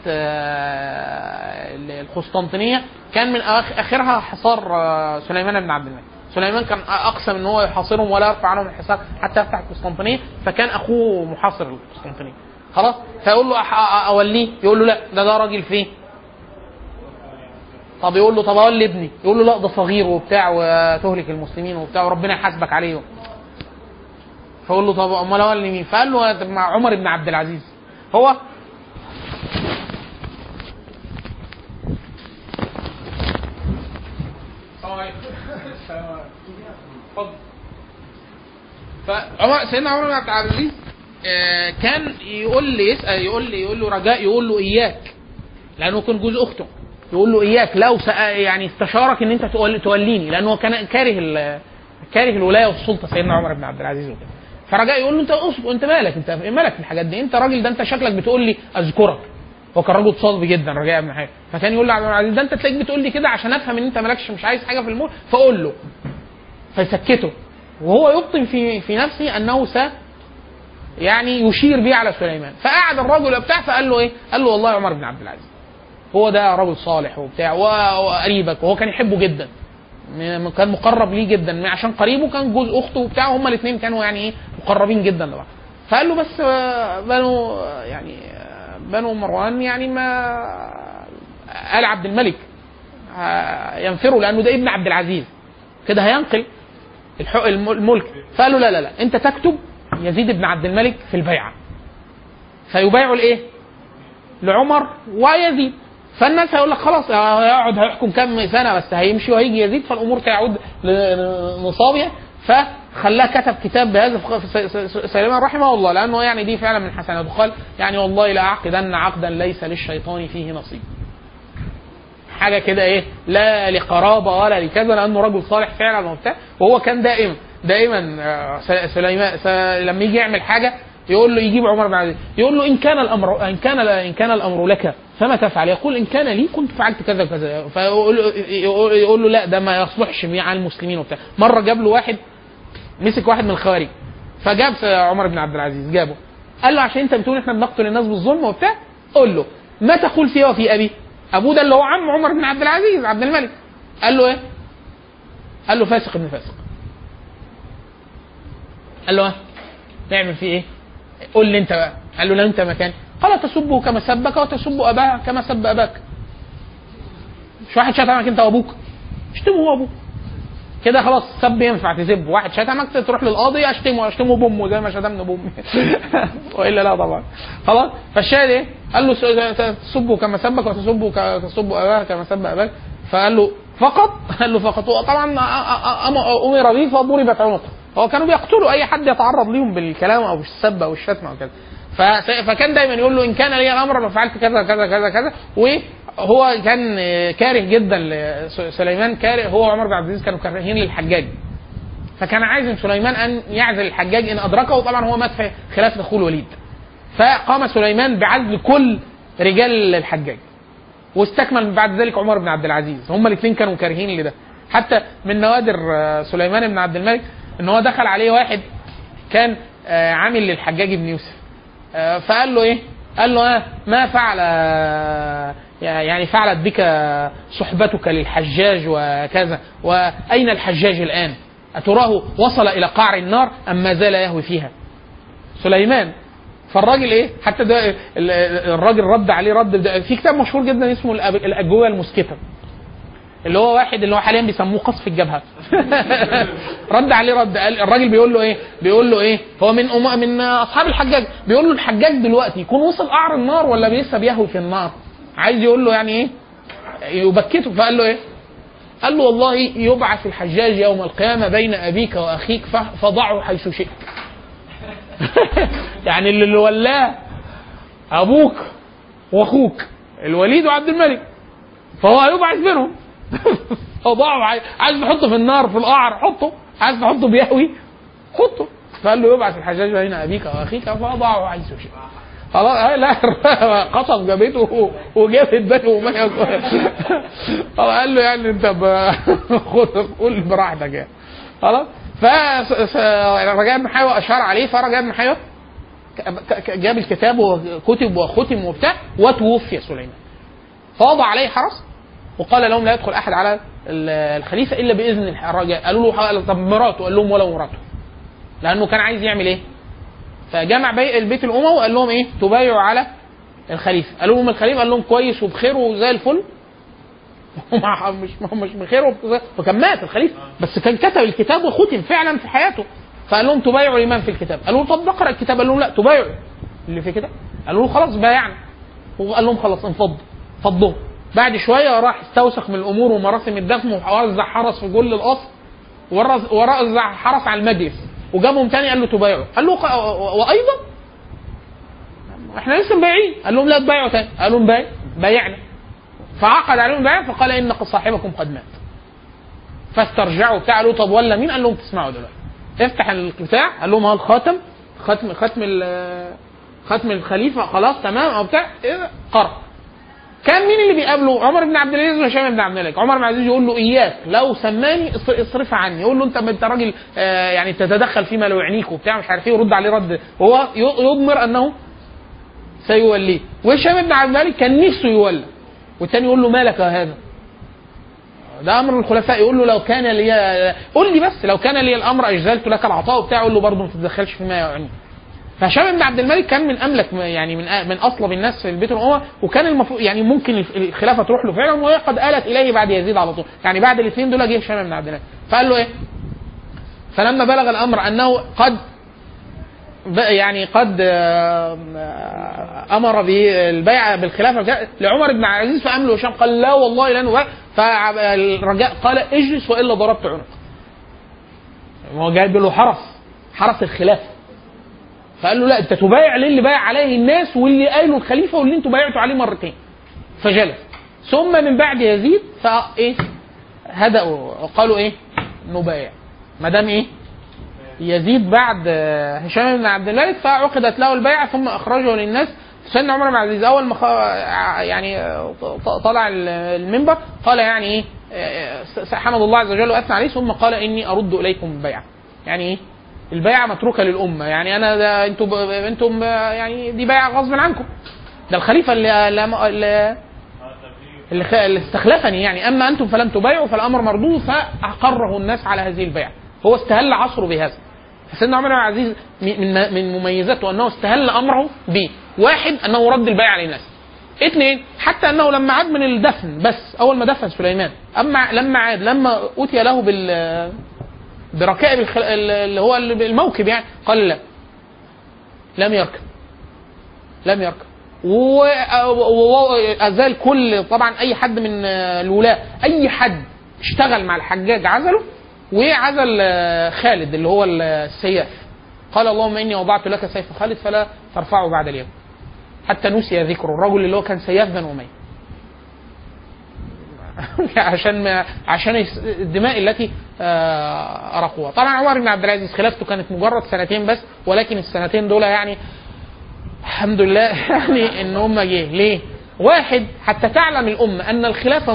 Speaker 2: القسطنطينيه، كان من اخرها حصار سليمان بن عبد الملك. سليمان كان اقسم ان هو يحاصرهم ولا يرفع عنهم الحصار حتى يفتح القسطنطينيه، فكان اخوه محاصر القسطنطينيه. خلاص. فيقول له اوليه، يقول له لا ده راجل فيه. طب يقول له طب اولي ابني، يقول له لا ده صغير وبتاع وتهلك المسلمين وبتاع وربنا يحاسبك عليه. فيقول له طب امال اولي مين؟ فقال له مع عمر بن عبد العزيز. هو سيدنا عمر بن عبد العزيز كان يقول له رجاء، يقول له اياك، لانه كان جوز اخته، يقول له اياك لو يعني استشارك ان انت توليني، لانه كان كاره الولايه والسلطه سيدنا عمر بن عبد العزيز. فرجاء يقول له انت اصبر، انت مالك في الحاجات دي، انت راجل ده انت شكلك بتقول لي اذكرك. هو كان راجل صلب جدا رجاء بن حيوه، فكان يقول له عبد العزيز ده انت تلاقيك بتقول لي كده عشان افهم ان انت مالكش مش عايز حاجه في المول، فاقول له فيسكته. وهو يبطن في نفسه انه يعني يشير به على سليمان. فقعد الرجل بتاع فقال له ايه؟ قال له والله عمر بن عبد العزيز هو ده رجل صالح وبتاع وقريبك، وهو كان يحبه جدا، كان مقرب ليه جدا عشان قريبه كان جوز اخته وبتاع، وهم الاثنين كانوا يعني ايه مقربين جدا لبعض. فقال له بس بنو مروان يعني ما آل عبد الملك ينفروا لانه ده ابن عبد العزيز كده هينقل الملك. فقال له لا انت تكتب يزيد بن عبد الملك في البيعه فيبايعوا الايه؟ لعمر ويزيد. فالناس هيقول لك خلاص هيقعد هيحكم كم سنه بس هيمشي وهيجي يزيد فالامور تعود لنصابها. فخلاه كتب كتاب بهذا سليمان رحمه الله، لانه يعني دي فعلا من حسناته. قال يعني والله لا اعقدن عقدا ليس للشيطان فيه نصيب، حاجه كده ايه، لا لقرابه ولا لكذا، لانه رجل صالح فعلا وبتاع. وهو كان دائما سليمان لما يجي يعمل حاجه يقول له، يجيب عمر بن عبد العزيز يقول له ان كان الامر لك فما تفعل؟ يقول ان كان لي كنت فعلت كذا كذا. فيقول له لا ده ما يصلحش مع المسلمين وبتاع. مره جاب له واحد، مسك واحد من الخوارج فجاب عمر بن عبد العزيز جابه قال له عشان انت بتقول احنا بنقتل الناس بالظلم وبتاع، قول له ما تقول فيه وفي ابي؟ ابوه ده اللي هو عم عمر بن عبد العزيز عبد الملك. قال له ايه؟ قال له فاسق ابن فاسق. قال له نعمل فيه ايه؟ قول لي انت بقى. قال له لا انت مكان. قال تسبه كما سبك وتسب اباه كما سب اباك. مش واحد شتمك انت وابوك اشتمه هو ابوك كده خلاص. سب ينفع تسب، واحد شتمك تروح للقاضي اشتمه بامه زي ما شتمنا بامي والا لا طبعا خلاص. فالشاهد ايه؟ قال له تسبه كما سبك وتسب اباه كما سب اباك. فقال له فقط؟ قال له فقط. طبعا امر به فضربت عنقه. هو كانوا بيقتلوا اي حد يتعرض ليهم بالكلام او السب او الشتم او كذا. فكان دايما يقول له ان كان لي الامر لفعلت كذا كذا كذا كذا. وهو كان كاره جدا لسليمان، كاره هو وعمر بن عبد العزيز كانوا كارهين للحجاج، فكان عايز من سليمان ان يعزل الحجاج ان ادركه. وطبعا هو مات في خلافه اخوه الوليد، فقام سليمان بعزل كل رجال الحجاج، واستكمل من بعد ذلك عمر بن عبد العزيز. هما الاثنين كانوا كارهين لده. حتى من نوادر سليمان بن عبد الملك ان هو دخل عليه واحد كان عامل للحجاج بن يوسف، فقال له ايه؟ قال له ما فعل يعني فعلت بك صحبتك للحجاج وكذا، واين الحجاج الان؟ اتراه وصل الى قعر النار ام ما زال يهوي فيها؟ سليمان. فالراجل ايه؟ حتى ده الراجل رد عليه رد في كتاب مشهور جدا اسمه الاجوبه المسكته، اللي هو واحد اللي هو حاليا بيسموه قصف الجبهه رد عليه رد. قال الراجل بيقول له ايه هو من اصحاب الحجاج، بيقول له الحجاج دلوقتي يكون وصل قعر النار ولا لسه بيهوي في النار؟ عايز يقول له يعني ايه، يبكته. فقال له ايه؟ قال له والله يبعث الحجاج يوم القيامه بين ابيك واخيك فضعه حيث شئت يعني اللي ولاه ابوك واخوك الوليد وعبد الملك، فهو هيبعث بينهم فضعه عايز تحطه في النار في القعر حطه، عايز تحطه بيهوي حطه. فقال له يبعث الحجاج بين ابيك واخيك فضعه حيث شئت. خلاص لا قصف جابته وجابت بني قال له يعني انت قول براحتك يعني خلاص. فرجاء بن حيوة اشار عليه، فرجاء بن حيوة جاب الكتاب وكتب وختم وبتاع، وتوفي سليمان. فوضع عليه حرس وقال لهم لا يدخل احد على الخليفه الا باذن الرجاء. قالوا له طب مراته؟ قال لهم ولا مراته، لانه كان عايز يعمل ايه؟ فجمع البيت الاموي وقال لهم ايه؟ تبايعوا على الخليفه. قالوا لهم الخليفه قال لهم كويس وبخير وزي الفل مش بخير فكان مات الخليفه، بس كان كتب الكتاب وختم فعلا في حياته. فقال لهم تبايعوا الامام في الكتاب. قالوا له طب نقرا الكتاب. قال لهم لا تبايعوا اللي في كده. قالوا له خلاص بايعنا. وقال لهم خلاص انفضوا. بعد شويه راح استوسخ من الامور ومراسم الدفن ووزع حرس في كل القصر ووزع حرس على المجلس وجابهم تاني. قال له تبايعوا. قال له وايضا احنا لسه مبايعين. قال لهم لا تبايعوا تاني. قال لهم بايعنا. فعقد عليهم بيع فقال ان صاحبكم قد مات. فاسترجعوا بتاع. قالوا طب ولا مين؟ قال لهم تسمعوا دلوقتي افتح البتاع. قال لهم ها الخاتم ختم الخليفه خلاص تمام او بتاع. قرأ كان مين اللي بيقابله؟ عمر بن عبد العزيز وهشام بن عبد الملك. عمر بن عبد العزيز يقول له اياك لو سماني اصرف عني، يقول له انت راجل يعني تتدخل فيما لا يعنيك وبتاع مش عارف ايه، يرد عليه رد هو يضمر انه سيوليه. وهشام بن عبد الملك كان نفسه يولى، والتاني يقول له مالك هذا؟ ده امر الخلفاء. يقول له لو كان لي، قول لي بس لو كان لي الامر اجزلت لك العطاء وبتاع، يقول له برضه ما تتدخلش فيما يعني. فهشام بن عبد الملك كان من املك يعني من اصلب الناس في البيت الاموي، وكان المفروض يعني ممكن الخلافه تروح له فعلا، وهي قد آلت اليه بعد يزيد على طول، يعني بعد الاثنين دول جه هشام بن عبد الملك. فقال له ايه؟ فلما بلغ الامر انه قد امر بالبيعه بالخلافه لعمر بن عبد العزيز، فامله هشام قال لا والله لن أبايع. فالرجاء قال اجلس والا ضربت عنق. هو جايب له حرس الخلافه، فقال له لا انت تبايع للي بايع عليه الناس واللي قالوا الخليفه واللي انتوا بايعتوا عليه مرتين. فجلس. ثم من بعد يزيد فايه هدأوا قالوا ايه نبايع ما دام ايه يزيد بعد هشام بن عبد الملك، فعقدت له البيعه ثم اخرجه للناس. سيدنا عمر بن عبد العزيز اول ما يعني طلع المنبر قال يعني ايه حمد الله عز وجل واثنى عليه، ثم قال اني ارد اليكم البيعه. يعني ايه البيعه متروكه للامه، يعني انا انتم يعني دي بيعه غصب عنكم، ده الخليفه اللي استخلفني يعني، اما انتم فلم تبايعوا فالامر مردود. فاقره الناس على هذه البيعه، هو استهل عصره بهذا. سيدنا عمر بن عبد العزيز من مميزاته انه استهل امره بواحد انه رد البيعه للناس، اثنين حتى انه لما عاد من الدفن، بس اول ما دفن سليمان، اما لما عاد لما اتي له بركائب اللي هو الموكب يعني، قال لا لم يركب وأزال كل طبعا اي حد من الولاة، اي حد اشتغل مع الحجاج عزله، وعزل خالد اللي هو السياف، قال اللهم اني وضعت لك سيف خالد فلا ترفعه بعد اليوم، حتى نسي ذكره الرجل اللي هو كان سياف بن أمية عشان الدماء التي أرقوها. طبعا عمر بن عبد العزيز خلافته كانت مجرد سنتين بس، ولكن السنتين دول يعني الحمد لله يعني ان هم جه ليه؟ واحد حتى تعلم الأمة أن الخلافة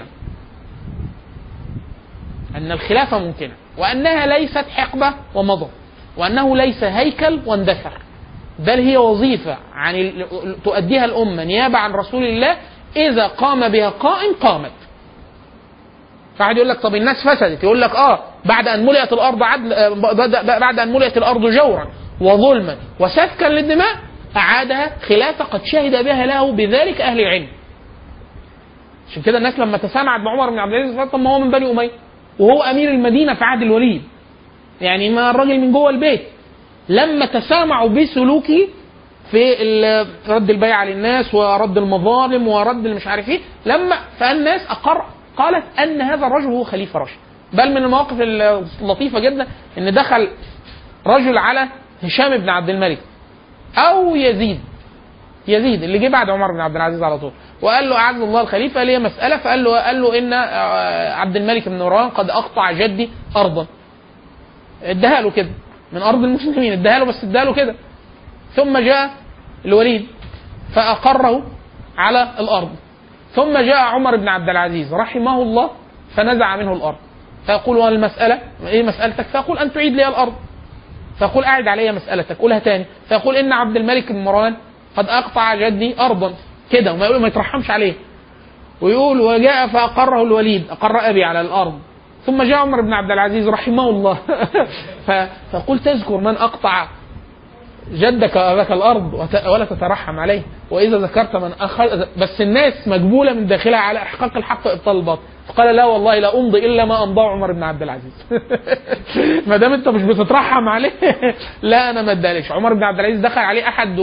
Speaker 2: ممكنة، وأنها ليست حقبة ومضى، وأنه ليس هيكل واندثر، بل هي وظيفة تؤديها الأمة نيابة عن رسول الله، إذا قام بها قائم قامت. فواحد يقول لك طب الناس فسدت، يقول لك بعد أن ملئت الأرض بعد أن ملئت الأرض جورا وظلما وسفكا للدماء أعادها خلافة قد شهد بها له بذلك أهل العلم. عشان كده الناس لما تسامعت بعمر بن عبد العزيز، طب ما هو من بني أمية وهو أمير المدينة في عهد الوليد، يعني ما الراجل من جوه البيت، لما تسامعوا بسلوكه في رد البيعة للناس ورد المظالم ورد مش عارف ايه، لما فالناس قالت ان هذا الرجل هو خليفة راشد. بل من المواقف اللطيفة جدا ان دخل رجل على هشام بن عبد الملك او يزيد اللي جه بعد عمر بن عبد العزيز على طول، وقال له اعز الله الخليفة ليه مسألة، فقال له ان عبد الملك بن مروان قد اقطع جدي ارضا، اداها له كده من ارض المسلمين، اداها له بس اداها له كده. ثم جاء الوليد فاقره على الارض، ثم جاء عمر بن عبد العزيز رحمه الله فنزع منه الارض، فيقول والمسألة ايه مسألتك؟ فيقول ان تعيد لي الارض، فيقول اعد علي مسألتك، قولها تاني، فيقول ان عبد الملك بن مروان قد اقطع جدي ارضا كده، وما يقول ما يترحمش عليه، ويقول وجاء فاقره الوليد اقر ابي على الارض، ثم جاء عمر بن عبد العزيز رحمه الله فقل تذكر من أقطع جدك وأباك الأرض ولا تترحم عليه، وإذا ذكرت من أخذ، بس الناس مجبولة من داخلها على إحقاق الحق وإبطال الباطل، فقال لا والله لا أمضي إلا ما أمضى عمر بن عبد العزيز ما دام أنت مش بتترحم عليه لا أنا ما ادالكش. عمر بن عبد العزيز دخل عليه أحد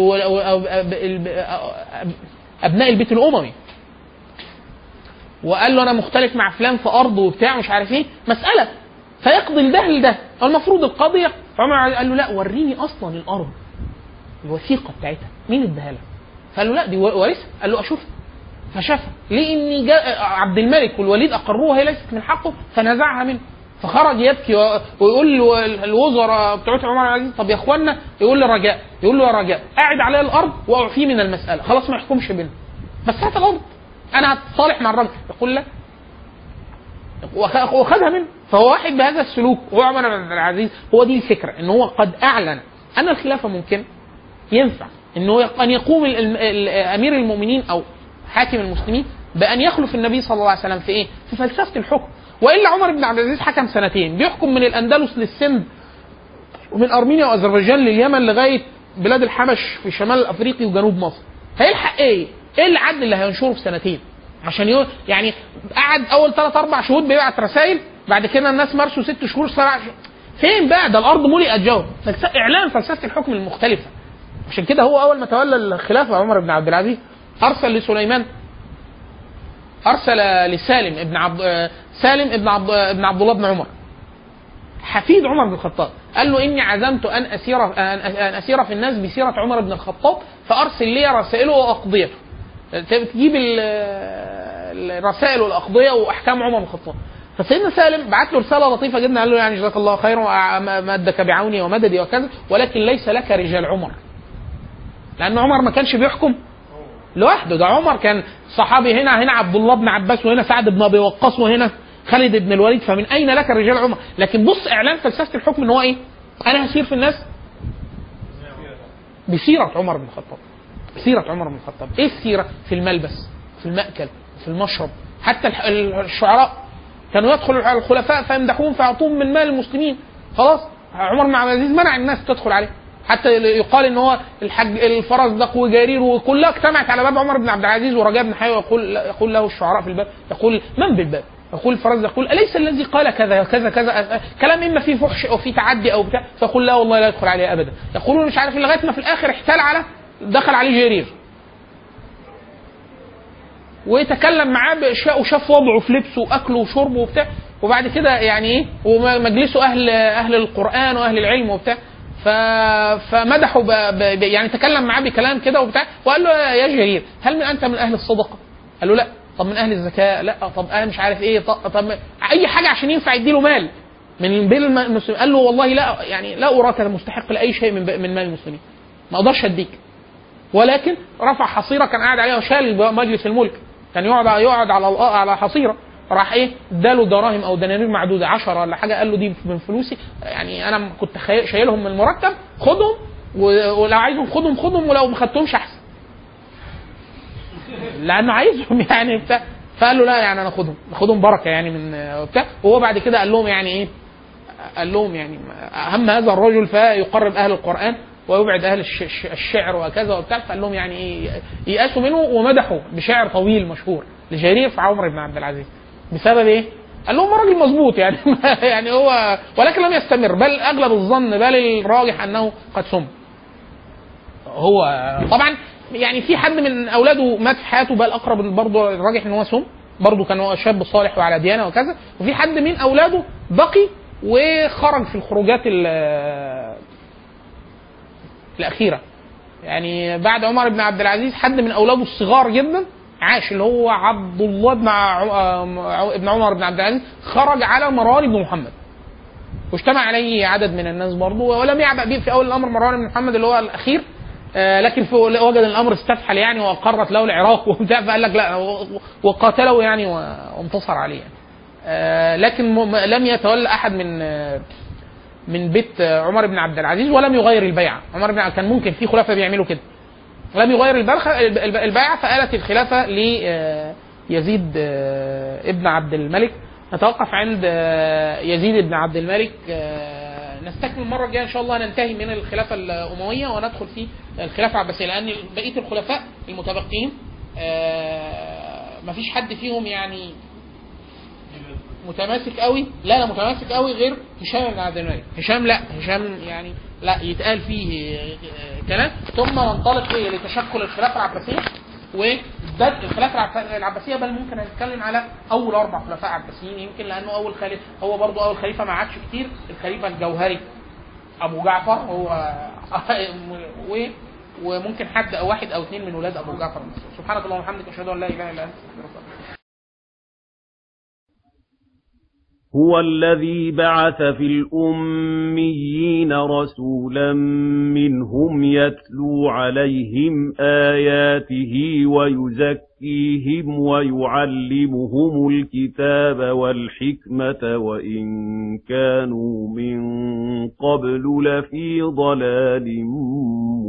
Speaker 2: أبناء البيت الأموي وقال له انا مختلف مع فلان في ارضه وبتاع مش عارف ايه مساله، فيقضي الده لده، المفروض القاضي. فعمر قال له لا وريني اصلا الارض الوثيقه بتاعتها مين اداها لك؟ قال له لا دي وارثها. قال له اشوف، فشافها لاني عبد الملك والوليد اقروها هي ليست من حقه فنزعها منه، فخرج يبكي ويقول له الوزراء بتوع عمر بن العزيز طب يا اخوانا، يقول للرجاء يقول له يا رجاء قاعد عليها الارض واعفيه من المساله، خلاص ما يحكمش بينهم، بس هات الارض انا هتصالح مع الراجل، يقول لا، وخدها منه. فهو واحد بهذا السلوك، وهو عمر بن عبد العزيز. هو دي الفكره، ان هو قد اعلن ان الخلافه ممكن ينفع انه ان يقوم امير المؤمنين او حاكم المسلمين بان يخلف النبي صلى الله عليه وسلم في ايه؟ في فلسفه الحكم. والا عمر بن عبد العزيز حكم سنتين، بيحكم من الاندلس للسند، ومن ارمينيا واذربيجان لليمن لغايه بلاد الحبش في شمال افريقيا وجنوب مصر. هيلحق ايه؟ ايه العدل اللي هينشره في سنتين؟ عشان يعني قعد اول 3-4 شهور بيبعت رسائل، بعد كده الناس مارسوا 6 شهور 7 شهور. فين بقى؟ ده الارض ملئت جو. اعلان فلسفه الحكم المختلفه. عشان كده هو اول ما تولى الخلافه عمر بن عبد العزيز ارسل لسليمان، ارسل لسالم ابن عبد الله بن عمر حفيد عمر بن الخطاب، قال له اني عزمت ان اسير في الناس بسيره عمر بن الخطاب، فارسل لي رسائله واقضيته. تجيب الرسائل والاقضيه واحكام عمر بن الخطاب. فسيدنا سالم بعت له رساله لطيفه جدا، قال له يعني جزاك الله خيرا ومدك بعوني ومددي وكذا، ولكن ليس لك رجال عمر، لان عمر ما كانش بيحكم لوحده. ده عمر كان صحابي، هنا عبد الله بن عباس، وهنا سعد بن ابي وقاص، وهنا خالد بن الوليد. فمن اين لك رجال عمر؟ لكن بص اعلان فلسفه الحكم ان هو ايه؟ انا هسير في الناس بسيره عمر بن الخطاب. سيره عمر بن الخطاب ايه السيره؟ في الملبس، في المأكل، في المشرب. حتى الشعراء كانوا يدخل الخلفاء فيمدحون فيعطوهم من مال المسلمين. خلاص عمر بن عبد العزيز منع الناس تدخل عليه، حتى يقال ان هو الفرزدق وجرير وكلها اجتمعت على باب عمر بن عبد العزيز، ورجاء بن حيوه يقول له الشعراء في الباب، يقول من بالباب؟ يقول الفرزدق يقول اليس الذي قال كذا كذا كذا كلام اما فيه فحش او فيه تعدي او بتاع، فيقول لا والله لا يدخل عليه ابدا. يقولون مش عارف، لغايه ما في الاخر احتال على دخل عليه جرير ويتكلم معاه باشياء، وشاف وضعه في لبسه واكله وشربه وبتاع، وبعد كده يعني ايه، ومجلسه اهل القران واهل العلم وبتاع، فمدحوا يعني تكلم معاه بكلام كده وبتاع، وقال له يا جرير هل انت من اهل الصدقه؟ قال له لا. طب من اهل الزكاه؟ لا. طب انا مش عارف ايه. طب اي حاجه عشان ينفع يديله مال من بين المسلمين. قال له والله لا، يعني لا اراك مستحق لاي شيء من مال المسلمين، ما اقدرش اديك. ولكن رفع حصيره كان قاعد عليها وشال مجلس الملك، كان يقعد على حصيره، راح ايه اداله دراهم او دنانير معدوده 10 ولا حاجه، قال له دي من فلوسي، يعني انا كنت شايلهم من المرتب، خدهم، ولو عايزهم خدهم ولو ما خدتهمش احسن، لانه عايزهم يعني بتاع. فقال له لا يعني انا خدهم بركه يعني من بتاع. وهو بعد كده قال لهم يعني ايه، قال لهم يعني اهم هذا الرجل فيقرب اهل القران ويبعد اهل الشعر وكذا وبتاع. فقال لهم يعني ايه، يقاسوا منه، ومدحوا بشعر طويل مشهور لجرير في عمر بن عبد العزيز. بسبب ايه؟ قال لهم راجل مظبوط يعني يعني هو، ولكن لم يستمر، بل اغلب الظن بل الراجح انه قد سم. هو طبعا يعني في حد من اولاده مات في حياته، بل اقرب برضه الراجح ان هو سم، برضه كان شاب صالح وعلى ديانه وكذا. وفي حد من اولاده بقي وخرج في الخروجات الاخيره، يعني بعد عمر بن عبد العزيز حد من اولاده الصغار جدا عاش، اللي هو عبد الله ابن عمر بن عبد العزيز، خرج على مروان بن محمد، واجتمع عليه عدد من الناس برضه، ولم يعبأ به في اول الامر مروان بن محمد اللي هو الاخير، لكن وجد الامر استفحل يعني، وقرت له العراق وبتاع، فقال لك لا، وقاتله يعني وانتصر عليه يعني. لكن لم يتولى احد من بيت عمر بن عبد العزيز ولم يغير البيعه. عمر بن كان ممكن في خلفاء بيعملوا كده، لم يغير البيعه، فآلت الخلافه ليزيد ابن عبد الملك. نتوقف عند يزيد بن عبد الملك، نستكمل المره الجايه ان شاء الله، ننتهي من الخلافه الامويه وندخل في الخلافه العباسيه، لان بقيه الخلفاء المتبقين ما فيش حد فيهم يعني متماسك قوي، لا متماسك قوي غير هشام بن عبد الملك. هشام يعني لا يتقال فيه كلام. ثم ننطلق لتشكل الخلافه العباسيه وبدء الخلافه العباسيه، بل ممكن نتكلم على اول 4 خلفاء عباسيين يمكن، لانه اول خليفه هو برضه اول خليفه ما عادش كتير، الخليفه الجوهري ابو جعفر هو وممكن حد او واحد او 2 من ولاد ابو جعفر. سبحانك اللهم وبحمدك اشهد ان لا اله الا انت استغفرك.
Speaker 5: هُوَ الَّذِي بَعَثَ فِي الْأُمِّيِّينَ رَسُولًا مِّنْهُمْ يَتْلُو عَلَيْهِمْ آيَاتِهِ وَيُزَكِّيهِمْ وَيُعَلِّمُهُمُ الْكِتَابَ وَالْحِكْمَةَ وَإِن كَانُوا مِن قَبْلُ لَفِي ضَلَالٍ